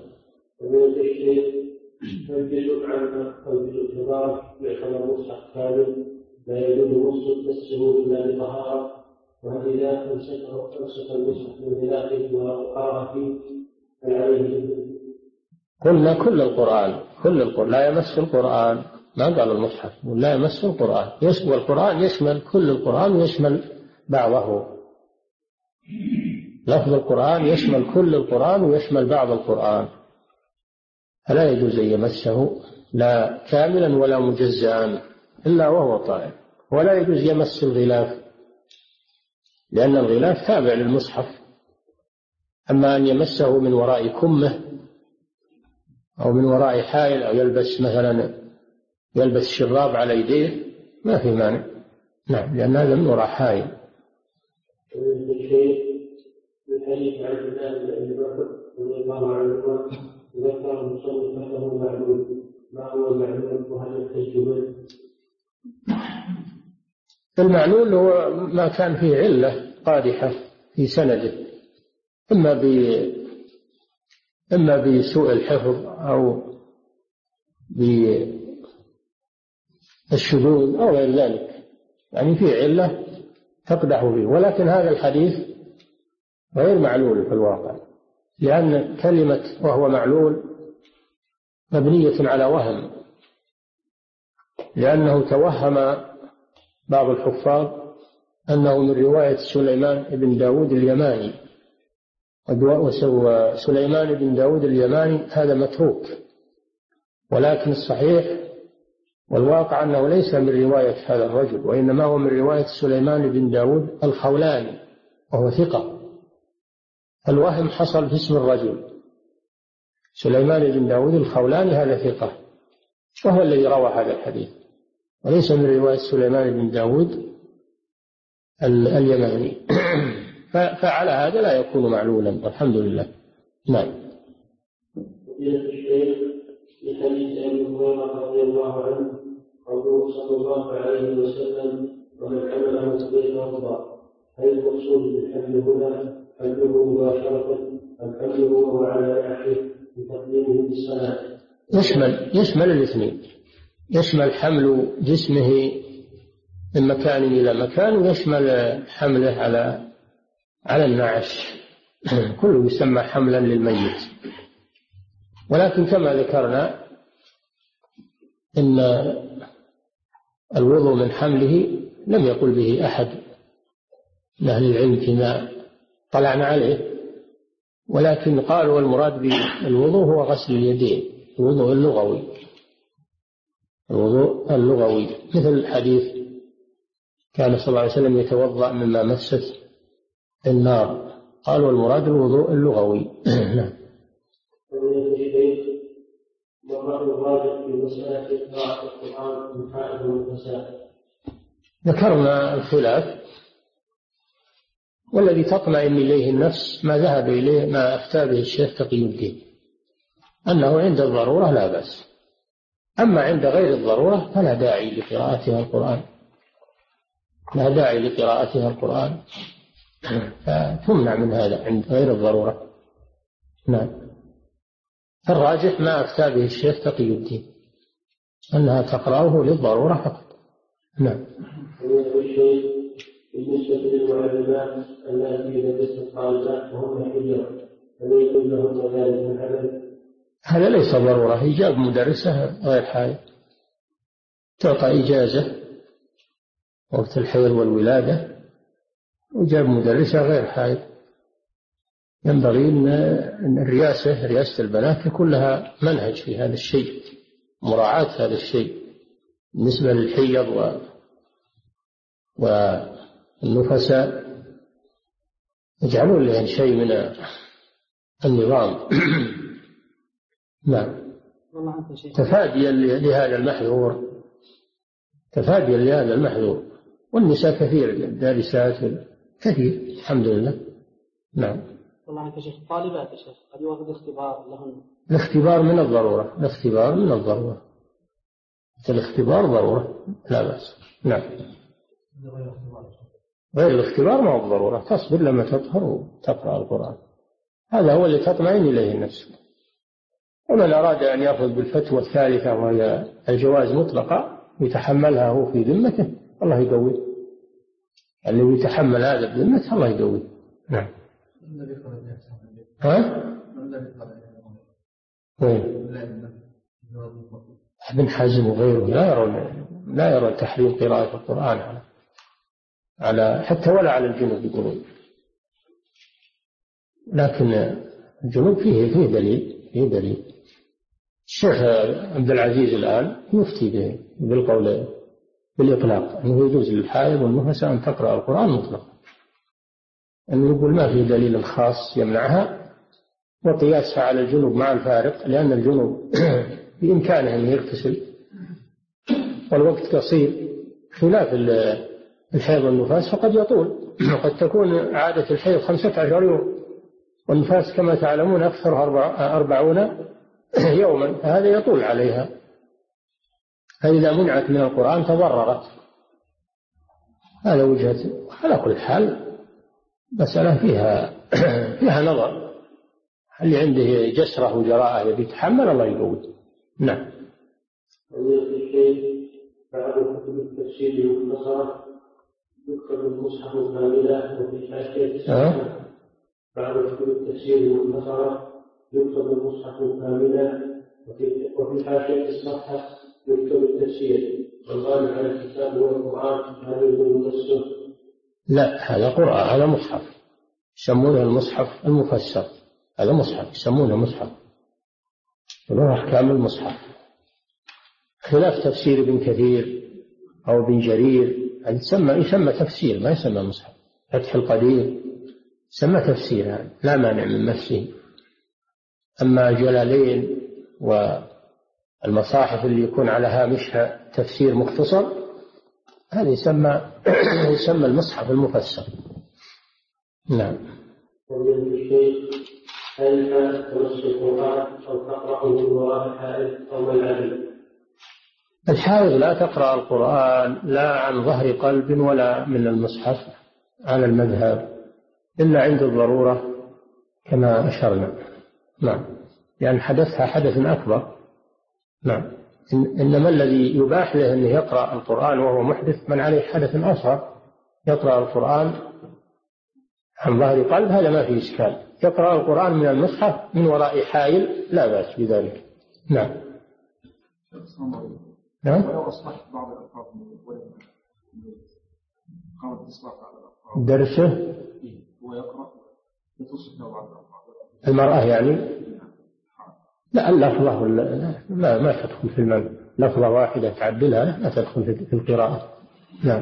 يجب عن قلب الكبار يعتبر مصحف كامل لا يجوز وصف تسه إلا بطهارة، وهل إذا أمسك المصحف من داخله وقرأ فيه فعليه؟ قلنا كل القرآن لا يمس القرآن، ما قال المصحف لا يمس القرآن، يشمل القرآن، يشمل كل القرآن ويشمل بعضه، لفظ القرآن يشمل كل القرآن ويشمل بعض القرآن، فلا يجوز أن يمسه لا كاملا ولا مجزئا إلا وهو طاهر، ولا يجوز يمس الغلاف لأن الغلاف تابع للمصحف. أما أن يمسه من وراء كمه أو من وراء حائل أو يلبس شراب على يديه ما في مانع. نعم، لأن هذا من وراء حائل. الحديث عن الله رضي الله عنه ذكر المصنف له معلول، ما هو المعلول وهل يحتج به؟ المعلول هو ما كان فيه علة قادحة في سنده، إما بسوء الحفظ أو بالشذوذ أو غير ذلك، يعني فيه علة تقدح فيه، ولكن هذا الحديث غير معلول في الواقع، لأن كلمة وهو معلول مبنية على وهم، لأنه توهم بعض الحفاظ أنه من رواية سليمان بن داود اليماني، وسليمان بن داود اليماني هذا متروك، ولكن الصحيح والواقع أنه ليس من رواية هذا الرجل، وإنما هو من رواية سليمان بن داود الخولاني وهو ثقة. الوهم حصل في اسم الرجل، سليمان بن داود الخولاني هذا ثقة، وهو الذي روى هذا الحديث، وليس من رواية سليمان بن داود اليماني. فعلى هذا لا يكون معلولا، والحمد لله. نعم. الشيخ في حديث أبي هريرة رضي الله عنه قوله صلى الله عليه وسلم ومن حمله فليتوضأ، هل المقصود بالحمل هنا حمله مباشرة أم حمله وهو على نحوه بتقديمه بالصلاة؟ يشمل الاثنين، يشمل حمل جسمه من مكان إلى مكان، ويشمل حمله على النعش، كله يسمى حملا للميت. ولكن كما ذكرنا إن الوضوء من حمله لم يقل به أحد من أهل العلم فيما طلعنا عليه، ولكن قالوا المراد بالوضوء هو غسل اليدين، الوضوء اللغوي، مثل الحديث كان صلى الله عليه وسلم يتوضأ مما مست النار، قالوا المراد الوضوء اللغوي. ذكرنا الخلاف، والذي تطمئن إليه النفس ما ذهب إليه ما أفتى به الشيخ تقي الدين، أنه عند الضرورة لا بأس، أما عند غير الضرورة فلا داعي لقراءتها القرآن، لا داعي لقراءتها القرآن، فتمنع من هذا عند غير الضرورة. نعم، الراجح ما أفتى به الشيخ تقي الدين أنها تقرأه للضرورة فقط. نعم. بالنسبة للمعلمات التي يدرسن الطالبات وهم حجر هل يكون لهم ذلك العمل؟ هذا ليس ضرورة، إيجاب مدرسة غير حائل، تعطى إجازة وقت الحيض والولادة، إيجاب مدرسة غير حائل. ينبغي أن رئاسة البنات يكون لها منهج في هذا الشيء، مراعاة هذا الشيء بالنسبة للحيض والنفساء، يجعلون لهم شيء من النظام. نعم، تفاديا لهذا المحذور، والنساء كثير الدارسات كثير الحمد لله. نعم. والله عنك شيخ، طالبات يا شيخ قد يوافد اختبار لهن. الاختبار من الضرورة، الاختبار ضرورة لا بأس. نعم. غير الاختبار ما هو ضرورة، تصبر لما تطهر وتقرأ القرآن، هذا هو اللي تطمئن إليه النفس. ومن أراد أن يأخذ بالفتوى الثالثة وهي الجواز مطلقا يتحملها هو في ذمته، الله يقوي اللي يتحمل هذا بذمته، الله يقوي. نعم. ابن حزم وغيره لا يرون تحريم قراءة القرآن على حتى ولا على الجنوب يقولون، لكن الجنوب فيه دليل. الشيخ عبد العزيز الآن يفتي بالقول بالإطلاق أنه يجوز للحائض والنفساء أن تقرأ القرآن مطلقا، أنه يقول ما في دليل خاص يمنعها، وقياسها على الجنوب مع الفارق، لأن الجنوب بإمكانه أن يغتسل والوقت قصير، خلاف الحيض والنفاس فقد يطول، وقد تكون عادة الحيض 15 يوم، والنفاس كما تعلمون أكثر 40 يوما، فهذا يطول عليها، فإذا منعت من القرآن تضررت. هذا وجهة. على كل حال مسألة فيها نظر، اللي عنده جسرة وجراءة يبي يتحمل الله يقوي. نعم. بعض كتب التفسير المختصرة يكتب المصحف كاملا وفي حاشية بعض كتب التفسير المختصرة يكتب المصحف كاملا وفي حاشية الصفحة يكتب التفسير، والغالب على الكتاب هو القرآن، هذا يقول نفسه. لا، هذا قرآن، هذا مصحف يسمونه المصحف المفسر، هذا مصحف يسمونه مصحف، له أحكام المصحف، خلاف تفسير ابن كثير أو ابن جرير، يسمى تفسير ما يسمى مصحف. فتح القدير يسمى تفسير، هذا لا مانع من نفسه. أما جلالين والمصاحف اللي يكون على هامشها تفسير مختصر، هذا يسمى المصحف المفسر. نعم. هل الحائض تمس القرآن أو تقرأه من وراء الحائض أو ما العدل؟ الحائض لا تقرأ القرآن لا عن ظهر قلب ولا من المصحف على المذهب إلا عند الضرورة كما أشرنا. نعم، يعني حدثها حدث أكبر. نعم، إنما الذي يباح له أنه يقرأ القرآن وهو محدث من عليه حدث أصغر يقرأ القرآن عن ظهر قلب، هذا ما فيه إشكال. يقرأ القرآن من المصحف من وراء حائل لا بأس بذلك. نعم. ولو أصبحت بعض الألفاظ قامت إصلاح على الألفاظ درسه ويقرأ يتصف له بعض الألفاظ المرأة يعني لا اللفظة ما تدخل في المنع، لفظة واحدة تعدلها لا تدخل في القراءة. نعم.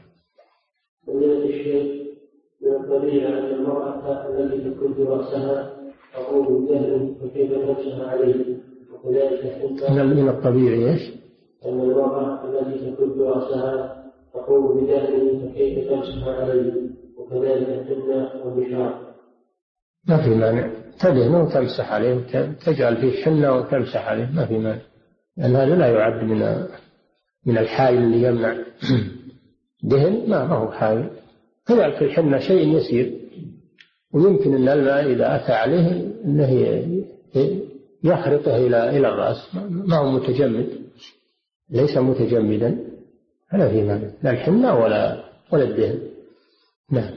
من الطبيعي أن المرأة التي تكد رأسها تقوم بجهل وكيف تمسح عليه وكذلك من الطبيعي إيش؟ أن المرأة التي تكد رأسها تقوم بجهل وكيف تمسح عليه وكذلك الحنة والبشار. ما في مانع، تدهن وتمسح عليه تجعل فيه حنة وتمسح عليه ما في مانع، لأن هذا لا يعد من الحائل اللي يمنع. دهن ما هو حائل، تجعل في الحنة شيء يسير، ويمكن أن الماء إذا أتى عليه أنه يخرطه إلى الرأس، ما هو متجمد، ليس متجمدا، هذا في مانع لا الحنة ولا الدهن. نعم.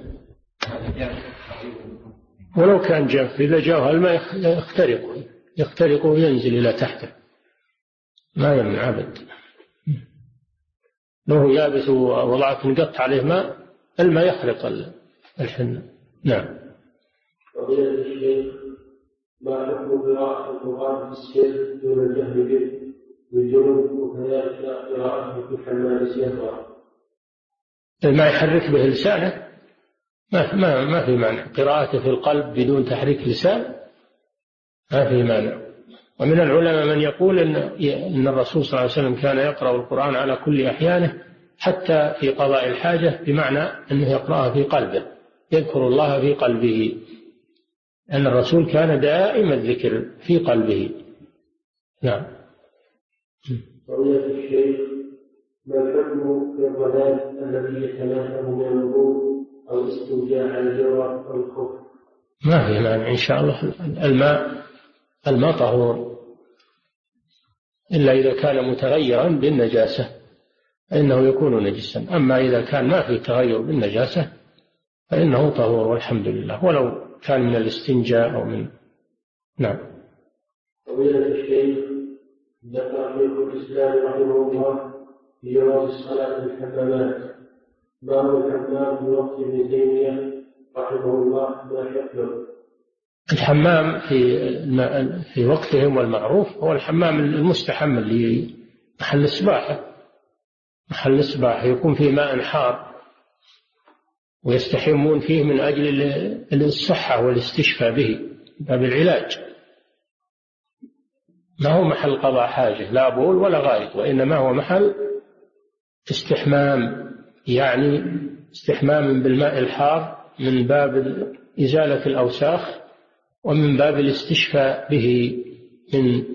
ولو كان جاف إذا جاءه الماء يخترق وينزل إلى تحته ما يمنع أبد. لو هو يابس ووضعت نقط عليه ماء الماء يخرق الحنة. نعم. وقيل الشيخ ما حكم قراءة القرآن في السر دون الجهل به بالجنوب وكذلك قراءته في الحمام سيرا؟ ما يحرك به لسانه ما في مانع، قراءته في القلب بدون تحريك لسان ما في مانع. ومن العلماء من يقول إن الرسول صلى الله عليه وسلم كان يقرأ القرآن على كل أحيانه حتى في قضاء الحاجة، بمعنى أنه يقرأها في قلبه، يذكر الله في قلبه، أن الرسول كان دائم الذكر في قلبه. نعم. قضية الشيخ ما الحكم في الرذاذ الذي يتناسب من الوضوء أو الاستنجاء عن الجوع أو الخوف؟ ما في مانع إن شاء الله. الماء طهور إلا إذا كان متغيرا بالنجاسة فإنه يكون نجسا، أما إذا كان ما في تغير بالنجاسة فإنه طهور والحمد لله، ولو كان من الاستنجاء أو من. نعم. فضيلة الشيخ ذكر شيخ الإسلام رحمه الله في جواز الصلاة في الحمامات، باب الحمام في وقت ابن تيمية رحمه الله ما شكله؟ الحمام في وقتهم والمعروف هو الحمام المستحم اللي محل السباحة يكون فيه ماء حار ويستحمون فيه من أجل الصحة والاستشفاء به، باب العلاج، ما هو محل قضاء حاجة لا بول ولا غائط، وإنما هو محل استحمام، يعني استحمام بالماء الحار من باب إزالة الأوساخ ومن باب الاستشفاء به من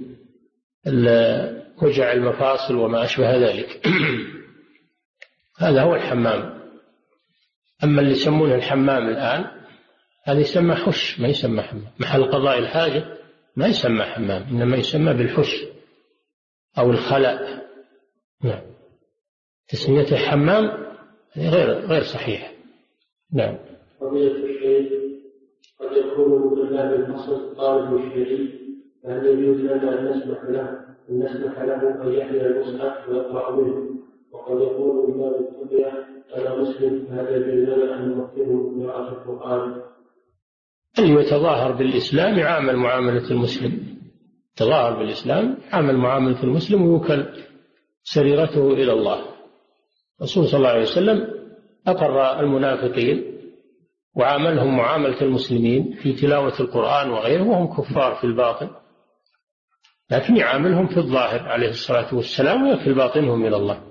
وجع المفاصل وما أشبه ذلك. هذا هو الحمام. أما اللي يسمونه الحمام الآن هذا يسمى حش، ما يسمى حمام. محل قضاء الحاجة ما يسمى حمام، إنما يسمى بالحش أو الخلاء. نعم. تسميته حمام غير صحيح. نعم. قضية الشيخ قد يكون من طلاب الفصل طالب الشريف، فهل يجوز لنا أن نسمح له أن يحمل المصحف ويقرأ منه؟ وقد يقول من باب التقية أنا مسلم، فهل يجوز لنا أن نمكنه قراءة القرآن؟ اللي يتظاهر بالإسلام يعامل معاملة المسلم، تظاهر بالإسلام يعامل معاملة المسلم ويوكل سريرته إلى الله. الرسول صلى الله عليه وسلم أقر المنافقين وعاملهم معاملة المسلمين في تلاوة القرآن وغيره وهم كفار في الباطن، لكن يعاملهم في الظاهر عليه الصلاة والسلام ويكل باطنهم إلى الله.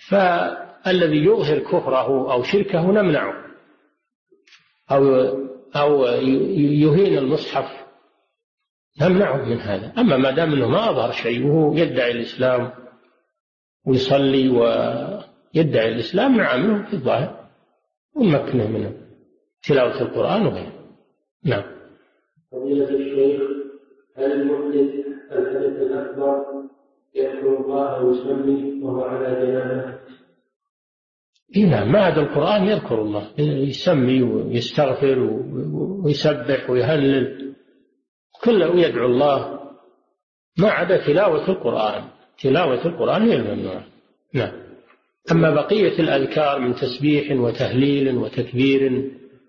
فالذي يظهر كفره أو شركه نمنعه أو يهين المصحف نمنعه من هذا. أما ما دام أنه ما أظهر شيء وهو يدعي الإسلام ويصلي ويدعي الإسلام نعامله في الظاهر ونمكنه من تلاوة القرآن وغيره. نعم. فضيلة الشيخ، هل المحدث الحدث الأكبر يذكر الله ويصلي وهو على جنابه؟ نعم، ما عدا القرآن يذكر الله، يسمي ويستغفر ويسبح ويهلل كله يدعو الله، ما عدا تلاوة القرآن. تلاوة القرآن هي الممنوعة. نعم. أما بقية الأذكار من تسبيح وتهليل وتكبير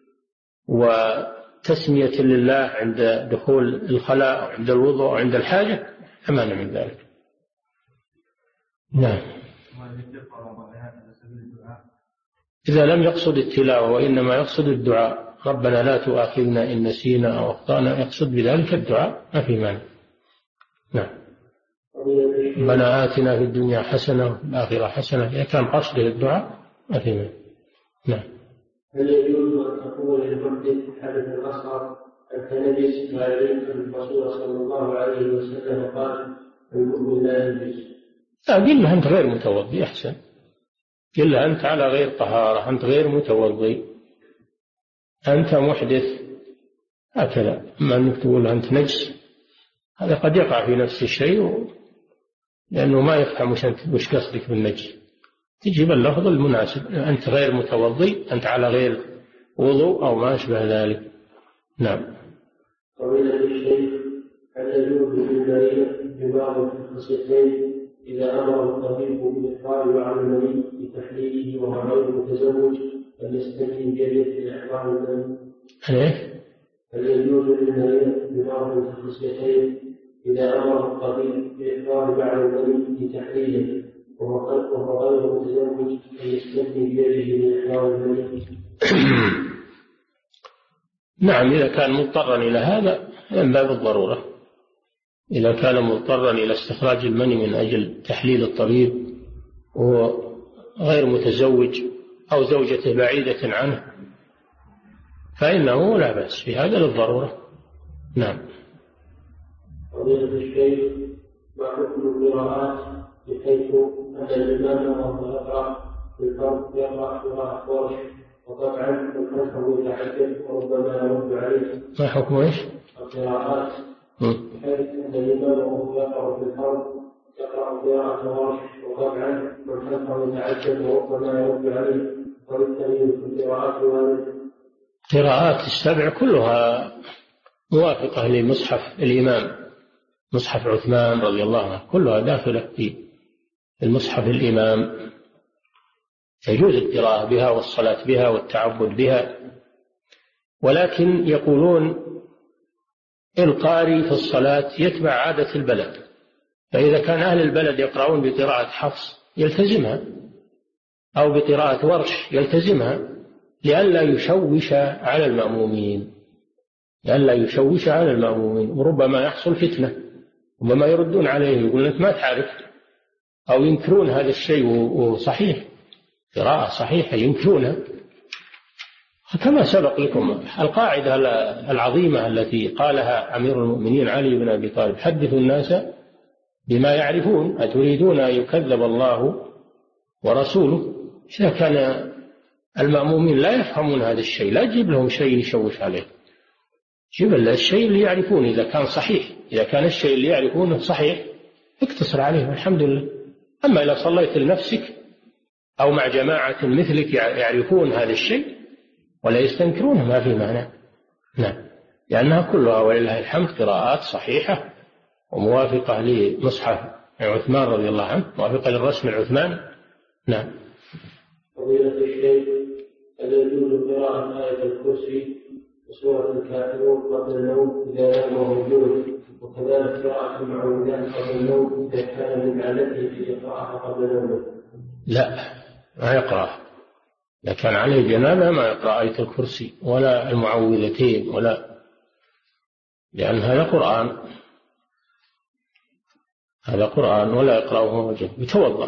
وتسمية لله عند دخول الخلاء أو عند الوضوء أو عند الحاجة أمان من ذلك. نعم. إذا لم يقصد التلاوة وإنما يقصد الدعاء، ربنا لا تؤاخذنا إن نسينا أو أخطأنا، يقصد بذلك الدعاء ما في مانع. نعم. ربنا آتنا في الدنيا حسنة وفي الآخرة حسنة، إذا كان قصده الدعاء ما في مانع. نعم. هل يجوز أن تقول للمحدث حدث الأصغر التنجس مع العلم أن الرسول صلى الله عليه وسلم قال المؤمن لا ينجس؟ قل له أنت غير متوضي أحسن، قل له أنت على غير طهارة، أنت غير متوضي، أنت محدث، هكذا. أما أنك تقول له أنت نجس هذا قد يقع في نفس الشيء لأنه ما يفهم وش قصدك بالنجس. تجيب اللفظ المناسب، أنت غير متوضي، أنت على غير وضوء أو ما أشبه ذلك. نعم. فضيلة الشيخ، هل يجوز للمريض ببعض الخصيتين إذا أمر الطبيب بإخراج بعض المريض لتحليله وهو غير متزوج أن يستثني بيده لإحضار المريض؟ هل يجوز للمريض ببعض الخصيتين إذا أمر الطبيب بإخراج بعض المريض لتحليله وهو غير متزوج أن يستثني بيده لإحضار المريض؟ نعم، إذا كان مضطرا إلى هذا من باب الضرورة. إذا كان مضطرا إلى استخراج المني من أجل تحليل الطبيب وهو غير متزوج أو زوجته بعيدة عنه فإنه لا بأس في هذا للضرورة. نعم. فضيلة الشيخ، ما حكم القراءات بحيث أن الإمام وهو يقرأ في الفرد يقرأ قراءة ورش وطبعا من خلفه يتحدث وربما يرد عليه؟ ما حكم ايش؟ القراءات بحيث أن الإمام وهو يقرأ في الفرد يقرأ قراءة ورش وطبعا من خلفه يتحدث وربما يرد عليه، وبالتالي في القراءات قراءات السبع كلها موافقة لمصحف الإمام، مصحف عثمان رضي الله عنه، كلها داخلة في المصحف الإمام، يجوز القراءة بها والصلاة بها والتعبد بها. ولكن يقولون القارئ في الصلاة يتبع عادة البلد، فإذا كان أهل البلد يقرؤون بقراءة حفص يلتزمها أو بقراءة ورش يلتزمها لئلا يشوش على المأمومين، لئلا يشوش على المأمومين، وربما يحصل فتنة، ربما يردون عليه يقولون أنت ما تعرف، أو ينكرون هذا الشيء وصحيح قراءة صحيحة ينكرونها. كما سبق لكم القاعدة العظيمة التي قالها أمير المؤمنين علي بن أبي طالب: حدثوا الناس بما يعرفون أتريدون أن يكذب الله ورسوله. إذا كان المأمومين لا يفهمون هذا الشيء لا تجيب لهم شيء يشوش عليه، جيب الشيء اللي يعرفون إذا كان صحيح. إذا كان الشيء اللي يعرفونه صحيح اقتصر عليه الحمد لله. أما إذا صليت لنفسك أو مع جماعة مثلك يعرفون هذا الشيء ولا يستنكرونه ما في معنى. نعم، لأنها كلها ولله الحمد قراءات صحيحة وموافقة لمصحف عثمان رضي الله عنه، موافقة للرسم العثماني. نعم. فضيلة الشيخ، هل يجوز قراءة آية الكرسي وسورة الكافرون قبل النوم إذا نام موجود، وكذلك قراءة المعوذات قبل النوم إذا كان من عادته في إقراءها قبل النوم؟ لا، ما يقرأ. إذا كان عليه جنابة ما يقرأ آية الكرسي ولا المعوذتين ولا، لأن هذا قرآن، هذا قرآن ولا يقرأه وجه. يتوضأ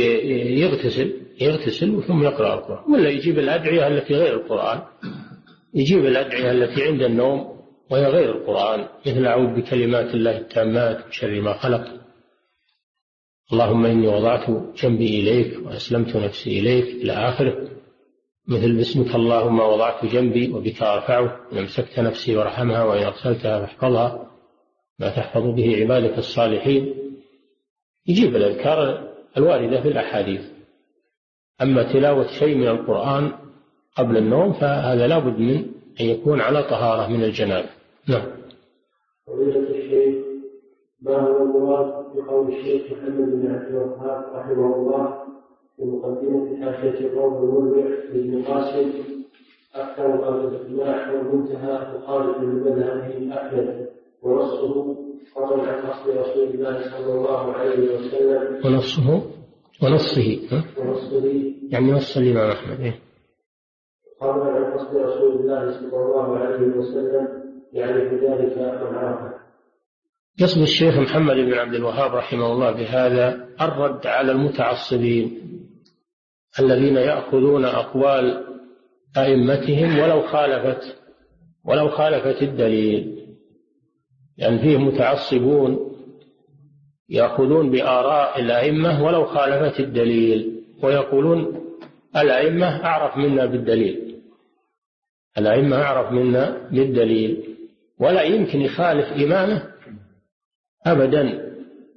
يغتسل ثم يقرأ القرآن، ولا يجيب الأدعية التي غير القرآن يجيب الأدعية التي عند النوم وهي غير القرآن، مثل أعوذ بكلمات الله التامات من شر ما خلق، اللهم إني وضعت جنبي إليك وأسلمت نفسي إليك إلى آخره، مثل باسمك اللهم وضعت جنبي وبك أرفعه، إن أمسكت نفسي وارحمها وإن أرسلتها فاحفظها ما تحفظ به عبادك الصالحين. يجيب الأذكار الواردة في الأحاديث. أما تلاوة شيء من القرآن قبل النوم فهذا لا بد من أن يكون على طهارة من الجنابة. نعم. فضيلة الشيخ، ما هو المراد بقول الشيخ محمد بن عبد الوهاب رحمه الله في مقدمة حاشية قول المربع لابن قاسم أكثر ما والمنتهى مخالف لمذهبه أحمد ونصه قول عن أصل رسول الله صلى الله عليه وسلم ونصه يعني نص الإمام أحمد قول عن أصل رسول الله صلى الله عليه وسلم يعني بذلك من عرفه. يصل الشيخ محمد بن عبد الوهاب رحمه الله بهذا الرد على المتعصبين الذين يأخذون أقوال أئمتهم ولو خالفت الدليل، لأن فيه متعصبون يأخذون بآراء الأئمة ولو خالفت الدليل، ويقولون الأئمة أعرف منا بالدليل، الأئمة أعرف منا بالدليل، ولا يمكن يخالف إمامه أبدا،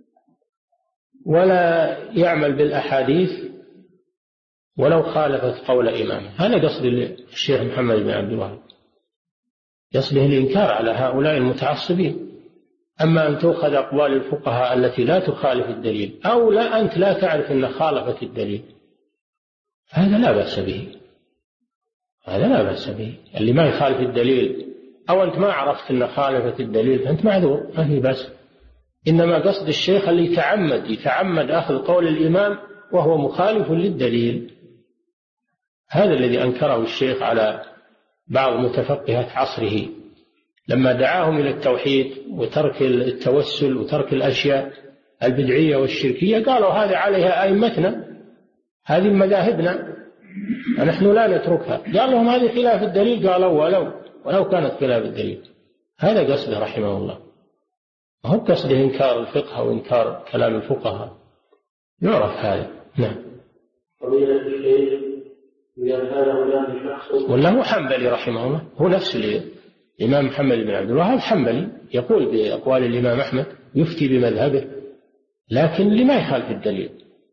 ولا يعمل بالأحاديث ولو خالفت قول إمامه. هذا قصد الشيخ محمد بن عبد الوهاب، يصله الإنكار على هؤلاء المتعصبين. أما أن تأخذ أقوال الفقهاء التي لا تخالف الدليل، أو لا أنت لا تعرف أن خالفت الدليل، هذا لا بأس به، هذا لا بأس به. اللي ما يخالف الدليل أو أنت ما عرفت أن خالفت الدليل فأنت معذور، ما في بأس. إنما قصد الشيخ اللي يتعمد أخذ قول الإمام وهو مخالف للدليل، هذا الذي أنكره الشيخ على بعض متفقهة عصره لما دعاهم إلى التوحيد وترك التوسل وترك الأشياء البدعية والشركية. قالوا هذه عليها أئمتنا، هذه مذاهبنا ونحن لا نتركها. قال لهم هذه خلاف الدليل، قالوا ولو كانت خلاف الدليل. هذا قصده رحمه الله، هو قصده إنكار الفقه وإنكار كلام الفقهاء، يعرف هذا. نعم. فضيلة الشيخ، إذا كان هناك شخص ولا هو حنبلي رحمه الله، هو نفس الإمام محمد بن عبد الوهاب حنبلي، يقول بأقوال الإمام أحمد، يفتي بمذهبه، لكن لما يخالف الدليل،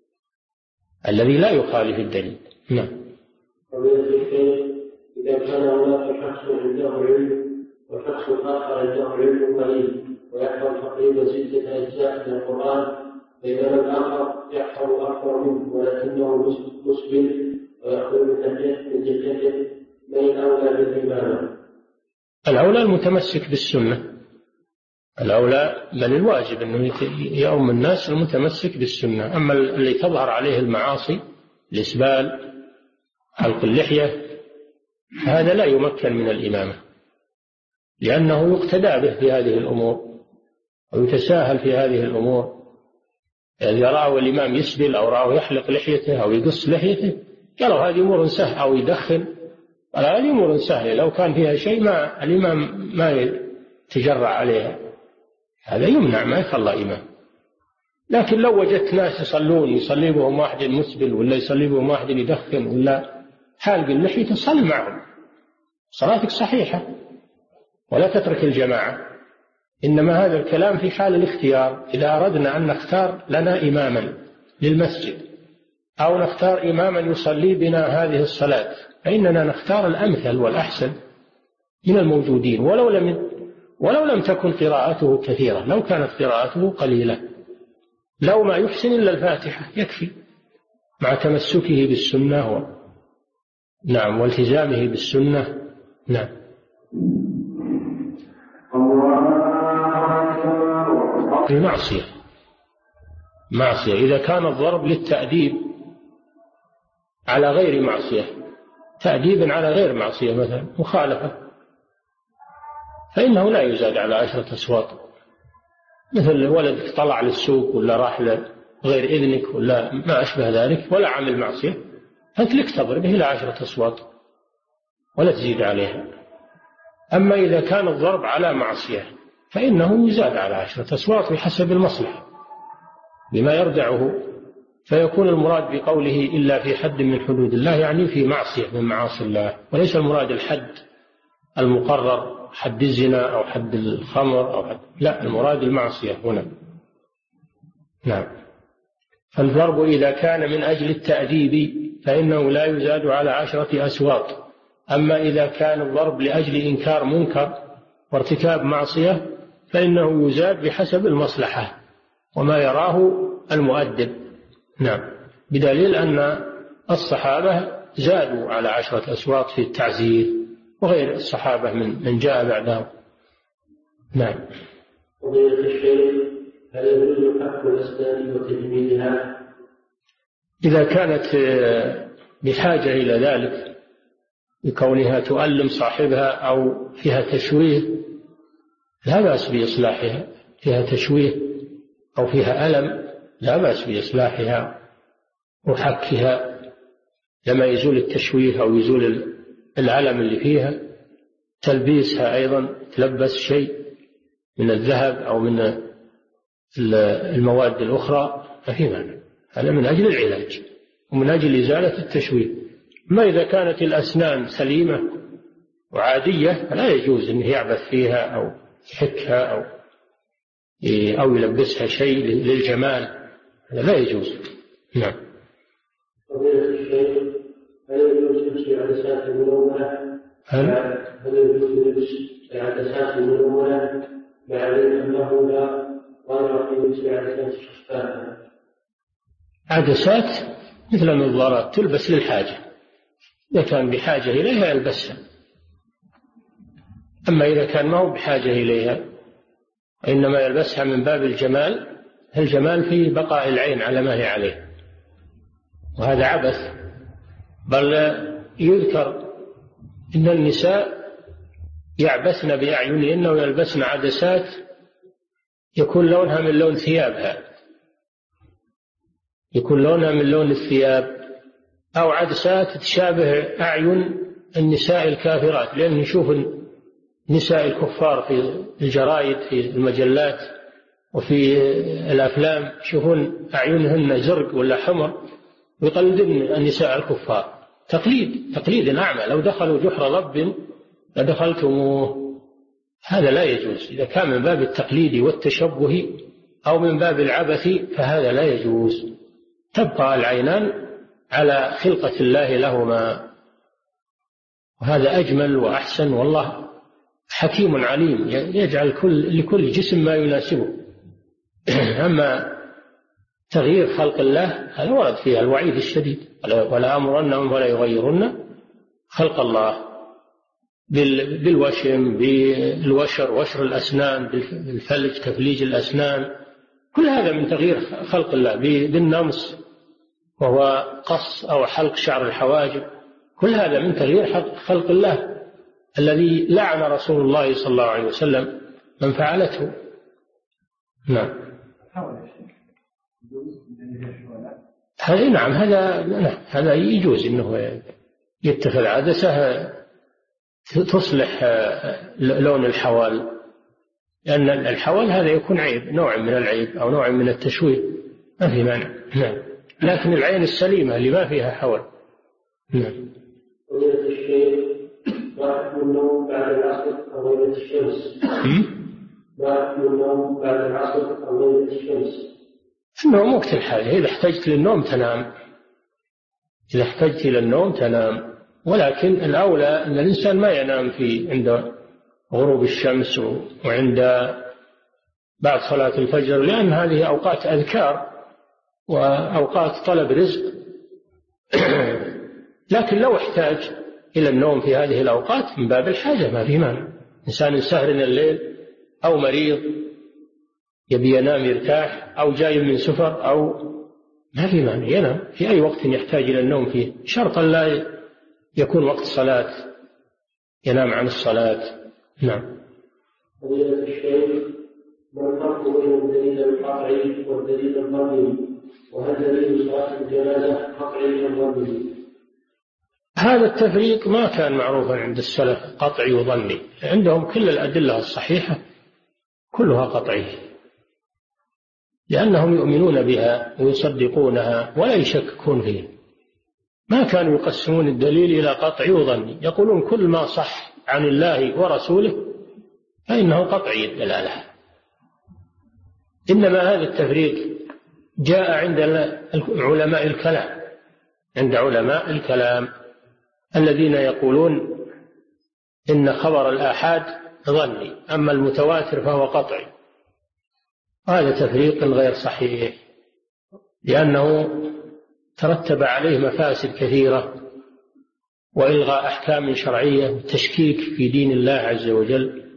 الذي لا يخالف الدليل. نعم. فضيلة الشيخ، إذا كان هناك شخص عنده علم وشخص آخر عنده علم قليل ويحفظ تقريبا 6 أجزاء من القرآن، بينما الآخر يحفظ أكثر منه ولكنه مسبل ويأخذ من جهته، من الأولى بالإمامة؟ الأولى المتمسك بالسنة، الأولى بل الواجب أنه يؤم الناس المتمسك بالسنة. أما اللي تظهر عليه المعاصي، الإسبال، حلق اللحية، هذا لا يمكن من الإمامة، لأنه يقتدى به في هذه الأمور ويتساهل في هذه الأمور. إذا رأوا الإمام يسبل أو رأوا يحلق لحيته أو يقص لحيته قالوا هذه أمور سهلة، أو يدخن، قال هذه أمور سهلة، لو كان فيها شيء ما الإمام ما يتجرع عليها، هذا يمنع، ما يخلى إمام. لكن لو وجدت ناس يصلون يصلي بهم واحد مسبل ولا يصلي بهم واحد يدخن ولا حالق اللحية، تصلي معهم، صلاتك صحيحة ولا تترك الجماعة. إنما هذا الكلام في حال الاختيار، إذا أردنا أن نختار لنا إماما للمسجد أو نختار إماما يصلي بنا هذه الصلاة، فإننا نختار الأمثل والأحسن من الموجودين، ولو لم تكن قراءته كثيرة، لو كانت قراءته قليلة، لو ما يحسن إلا الفاتحة يكفي، مع تمسكه بالسنة نعم والتزامه بالسنة. نعم. في معصية إذا كان الضرب للتأديب على غير معصية، تأديبا على غير معصية مثلا مخالفة، فإنه لا يزاد على 10 أصوات، مثل ولدك طلع للسوق ولا راح غير إذنك ولا ما أشبه ذلك ولا عمل معصية، أنت لك تضربه إلى 10 أصوات ولا تزيد عليها. أما إذا كان الضرب على معصية فإنه يزاد على 10 أصوات بحسب المصلحة بما يردعه، فيكون المراد بقوله إلا في حد من حدود الله يعني في معصية من معاصي الله، وليس المراد الحد المقرر حد الزنا أو حد الخمر أو حد، لا، المراد المعصية هنا. نعم. فالضرب إذا كان من أجل التأديب فإنه لا يزاد على 10 أصوات. أما إذا كان الضرب لأجل إنكار منكر وارتكاب معصية فإنه يزاد بحسب المصلحة وما يراه المؤدب. نعم. بدليل أن الصحابة زادوا على 10 أصوات في التعزير وغير الصحابة من جاء بعدهم. نعم. فضيلة الشيخ، هل يجوز حق الأسنان وتجميلها؟ إذا كانت بحاجة إلى ذلك بكونها تؤلم صاحبها أو فيها تشويه لا بأس بإصلاحها، فيها تشويه أو فيها ألم لا بأس بإصلاحها وحكها لما يزول التشويه أو يزول الألم اللي فيها. تلبيسها أيضا، تلبس شيء من الذهب أو من المواد الأخرى ففي مانع، هذا من أجل العلاج ومن أجل إزالة التشويه. ما إذا كانت الأسنان سليمة وعادية فلا يجوز أنه يعبث فيها أو يحكها أو يلبسها شيء للجمال، هذا لا يجوز. نعم. فضيلة الشيخ، هل يجوز لبس عدسات المنونة؟ هل يجوز لبس عدسات المنونة مع علم أنه لا ضرر في لبس عدسات الشفافة؟ عدسات مثل النظارات تلبس للحاجة، إذا كان بحاجة إليها يلبسها. أما إذا كان ما هو بحاجة إليها وإنما يلبسها من باب الجمال، الجمال في بقاء العين على ما هي عليه، وهذا عبث. بل يذكر إن النساء يعبثن بأعينهن ويلبسن عدسات يكون لونها من لون ثيابها، يكون لونها من لون الثياب، أو عدسات تشابه أعين النساء الكافرات، لأن نشوف نساء الكفار في الجرائد في المجلات وفي الأفلام يشوفون أعينهن زرق ولا حمر ويقلدن النساء الكفار تقليد أعمى. لو دخلوا جحر ضب لدخلتموه، هذا لا يجوز. إذا كان من باب التقليد والتشبه أو من باب العبث فهذا لا يجوز. تبقى العينان على خلقة الله لهما، وهذا أجمل وأحسن، والله حكيم عليم يجعل لكل جسم ما يناسبه. أما تغيير خلق الله هذا ورد فيها الوعيد الشديد، ولا أمرنهم ولا يغيرن خلق الله بالوشم، بالوشر، وشر الأسنان، بالفلج، تفليج الأسنان، كل هذا من تغيير خلق الله، بالنمص وهو قص أو حلق شعر الحواجب، كل هذا من تغيير خلق الله الذي لعن رسول الله صلى الله عليه وسلم من فعلته. نعم. نعم، هذا يجوز انه يتخذ عدسة تصلح لون الحوال، لأن الحوال هذا يكون عيب، نوع من العيب أو نوع من التشويه، ما في مانع. نعم. لكن العين السليمة اللي ما فيها حول. نعم. ما النوم بعد العصر أو غيبة الشمس؟ ما النوم بعد العصر أو غيبة الشمس؟ النوم وقت الحاجة، إذا احتجت للنوم تنام، إذا احتجت إلى النوم تنام، ولكن الأولى أن الإنسان ما ينام عند غروب الشمس وعند بعد صلاة الفجر، لأن هذه أوقات أذكار وأوقات طلب رزق. لكن لو احتاج إلى النوم في هذه الأوقات من باب الحاجة ما في مانع. إنسان سهر الليل أو مريض يبي ينام يرتاح أو جاي من سفر أو ما في مانع ينام في أي وقت يحتاج إلى النوم فيه، شرطا لا يكون وقت صلاة ينام عن الصلاة. نعم. فضيلة الشيخ، ما الفرق بين الدليل القطعي والدليل الظني؟ وهل دليل صلاة الجنازة قطعي أم ظني؟ هذا التفريق ما كان معروفا عند السلف، قطعي وظني. عندهم كل الأدلة الصحيحة كلها قطعية، لأنهم يؤمنون بها ويصدقونها ولا يشككون فيها. ما كانوا يقسمون الدليل إلى قطعي وظني، يقولون كل ما صح عن الله ورسوله فإنه قطعي الدلالة. إنما هذا التفريق جاء عند علماء الكلام، عند علماء الكلام الذين يقولون إن خبر الآحاد ظني، أما المتواتر فهو قطعي. هذا تفريق غير صحيح، لأنه ترتب عليه مفاسد كثيرة وإلغاء أحكام شرعية وتشكيك في دين الله عز وجل.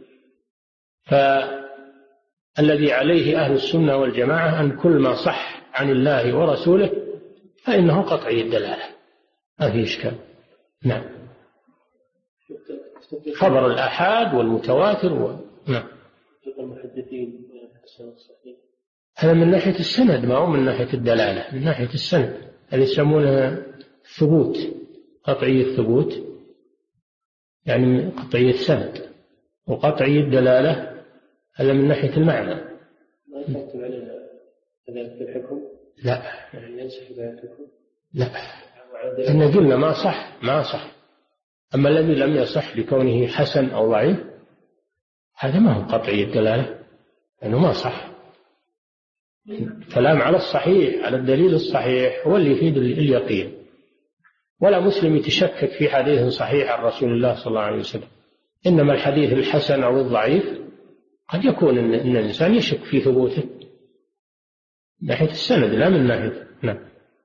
فالذي عليه أهل السنة والجماعة أن كل ما صح عن الله ورسوله فإنه قطعي الدلالة، ما في إشكال. نعم. خبر الآحاد والمتواتر نعم. هذا من ناحية السند، ما هو من ناحية الدلالة، من ناحية السند اللي يسمونها ثبوت، قطعي الثبوت يعني قطعي السند، وقطعي الدلالة هذا من ناحية المعنى. ما يحكم عليها كذلك الحكم؟ لا، يعني ينسح بها الحكم؟ لا، إن قلنا ما صح. أما الذي لم يصح لكونه حسن أو ضعيف هذا ما هو قطعي الدلالة، لأنه ما صح. كلام على الصحيح، على الدليل الصحيح هو اللي يفيد اليقين. ولا مسلم يتشكك في حديث صحيح عن رسول الله صلى الله عليه وسلم. إنما الحديث الحسن أو الضعيف قد يكون إن الإنسان يشك في ثبوته من ناحية السند لا من ناحية. نعم.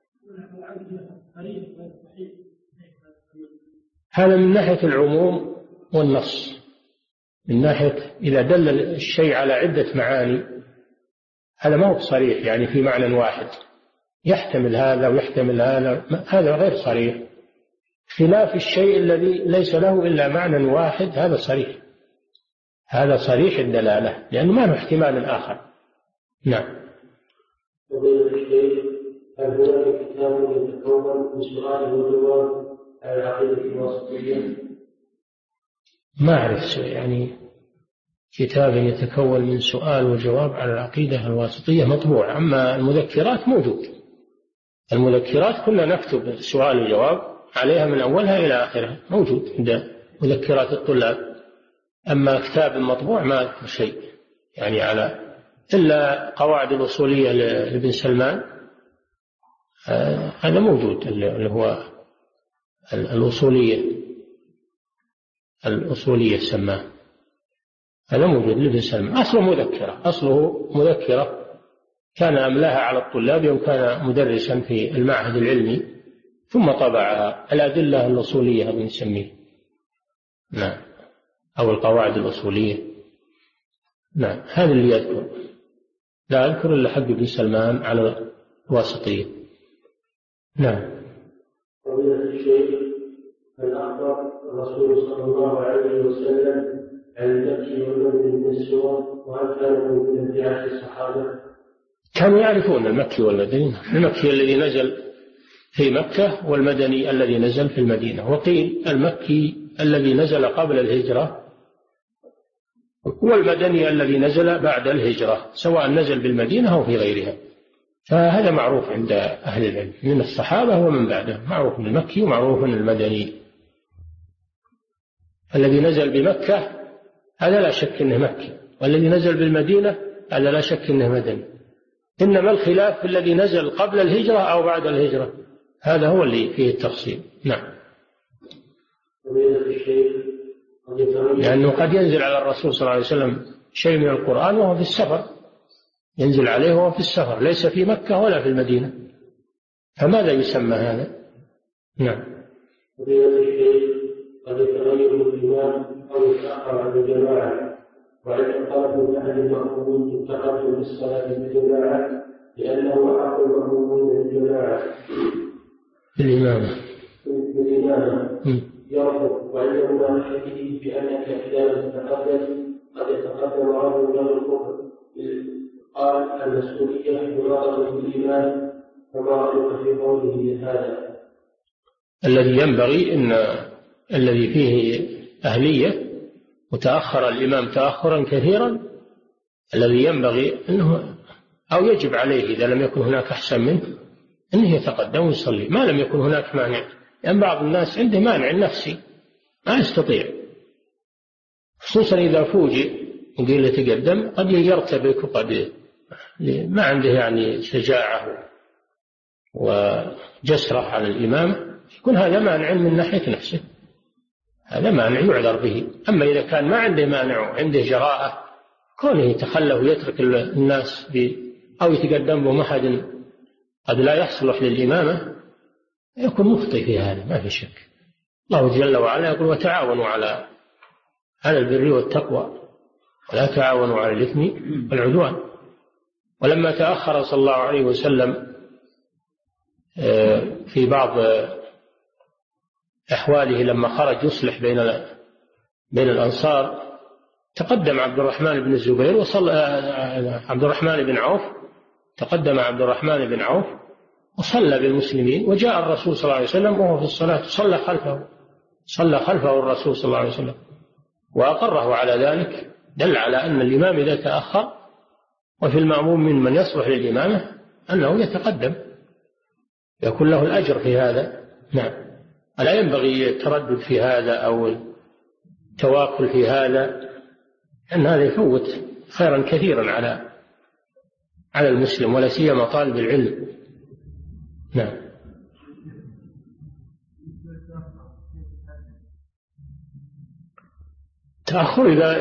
هذا من ناحية العموم والنص، من ناحية إذا دل الشيء على عدة معاني هذا ما هو صريح، يعني في معنى واحد يحتمل هذا ويحتمل هذا غير صريح. خلاف الشيء الذي ليس له إلا معنى واحد هذا صريح، هذا صريح الدلالة لأنه ما له احتمال آخر. نعم. وبين الشيء هل هناك كتاب يتكون من سؤال وجواب على العقيدة الواسطية؟ ما أعرف يعني كتاب يتكون من سؤال وجواب على العقيدة الواسطية مطبوع، أما المذكرات موجود. المذكرات كنا نكتب سؤال وجواب عليها من أولها إلى آخرها، موجود عند مذكرات الطلاب. أما كتاب مطبوع ما أذكر شيء يعني على إلا قواعد الأصولية لابن سلمان، هذا موجود اللي هو الأصولية سماه، هذا موجود لابن سلمان. أصله مذكرة كان أملاها على الطلاب يوم كان مدرسا في المعهد العلمي، ثم طبعها الأدلة الأصولية بنسميه. نعم، أو القواعد الأصولية. نعم، هذا اللي يذكر، لا أذكر إلا حق ابن سلمان على الواسطية. نعم. ومن الشيء أن أخبر الرسول صلى الله عليه وسلم عن المكي والمدني من السور، وهل كانوا من بدعة الصحابة؟ كانوا يعرفون المكي والمدني، المكي الذي نزل في مكة والمدني الذي نزل في المدينة. وقيل المكي الذي نزل قبل الهجرة والمدني الذي نزل بعد الهجرة، سواء نزل بالمدينة أو في غيرها. فهذا معروف عند أهل العلم من الصحابة ومن بعده، معروف المكي ومعروف المدني. الذي نزل بمكة هذا لا شك أنه مكي، والذي نزل بالمدينة هذا لا شك أنه مدني. إنما الخلاف في الذي نزل قبل الهجرة أو بعد الهجرة، هذا هو اللي فيه التفصيل. نعم. لأنه قد ينزل على الرسول صلى الله عليه وسلم شيء من القرآن وهو في السفر، ينزل عليه وهو في السفر ليس في مكة ولا في المدينة، فماذا يسمى هذا؟ نعم. قد يتغير الإمام أو يتأخر عن الجماعة، وعند طلب من أهل المأمومين التقدم بالصلاة بالجماعة لأنه أحق المأمومين بالجماعة بالإمامة يرفض، وعنده مناقشته بأنك إذا لم تتقدم قد يتقدم رجل من الكفر. قال المسؤولية مناظرة الإيمان، فما رأيك في قوله هذا؟ الذي ينبغي الذي فيه أهلية وتأخر الإمام تأخرا كثيرا، الذي ينبغي أنه أو يجب عليه إذا لم يكن هناك أحسن منه أنه يتقدم ويصلي ما لم يكن هناك مانع، لأن يعني بعض الناس عنده مانع نفسي ما يستطيع، خصوصا إذا فوجئ وقيل يتقدم قد يرتبك وقد ما عنده يعني شجاعة وجسرة على الإمام، يكون هذا مانع من ناحية نفسه، هذا مانع يعذر به. أما إذا كان ما عنده مانع وعنده جراءة كونه يتخلف ويترك الناس أو يتقدم بهم أحد قد لا يصلح للإمامة يكون مخطئ في هذا ما في شك. الله جل وعلا يقول وتعاونوا على البر والتقوى ولا تعاونوا على الإثم والعدوان. ولما تأخر صلى الله عليه وسلم في بعض أحواله لما خرج يصلح بين الأنصار تقدم عبد الرحمن بن الزبير عبد الرحمن بن عوف تقدم عبد الرحمن بن عوف وصلى بالمسلمين، وجاء الرسول صلى الله عليه وسلم وهو في الصلاة صلى خلفه الرسول صلى الله عليه وسلم وأقره على ذلك، دل على أن الإمام إذا تأخر وفي المأموم من يصلح للإمامة أنه يتقدم يكون له الأجر في هذا. نعم، ألا ينبغي التردد في هذا أو التواكل في هذا، أن هذا يفوت خيرا كثيرا على المسلم ولا سيما طالب العلم. نعم. تأخر إذا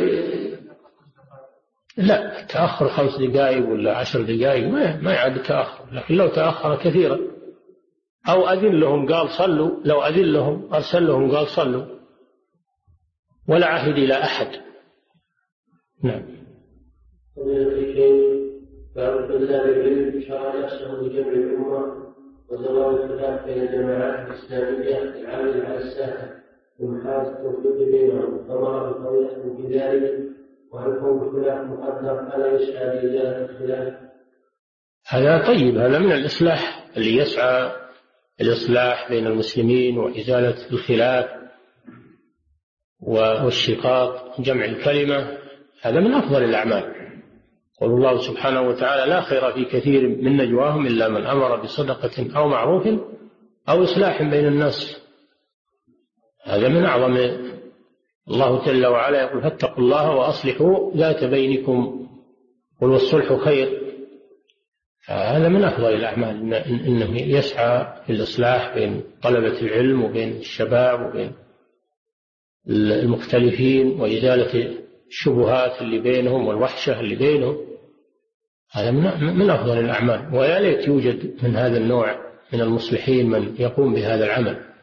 لا تأخر 5 دقائق ولا 10 دقائق ما يعد تأخر، لكن لو تأخر كثيرا أو أذن لهم قال صلوا، لو أذن لهم أرسل لهم قال صلوا ولا عهد إلى أحد. نعم. باب طلاب العلم شرع نفسه لجمع الأمة وزوال الخلاف بين الجماعات الإسلامية العامل على الساحة ومحاولة التوفيق بينهم، فما بطريقة في ذلك وهل كون الخلاف مقدر على يسعى لإزالة الخلاف؟ هذا طيب، هذا من الإصلاح اللي يسعى الإصلاح بين المسلمين وإزالة الخلاف والشقاق جمع الكلمة، هذا من أفضل الأعمال. قال الله سبحانه وتعالى لا خير في كثير من نجواهم إلا من أمر بصدقة أو معروف أو إصلاح بين الناس، هذا من أعظم. الله جل وعلا يقول فاتقوا الله وأصلحوا ذات بينكم قل والصلح خير، هذا من أفضل الأعمال إنه يسعى في الإصلاح بين طلبة العلم وبين الشباب وبين المختلفين وإزالة الشبهات اللي بينهم والوحشة اللي بينهم، هذا من أفضل الأعمال، ويا ليت يوجد من هذا النوع من المصلحين من يقوم بهذا العمل.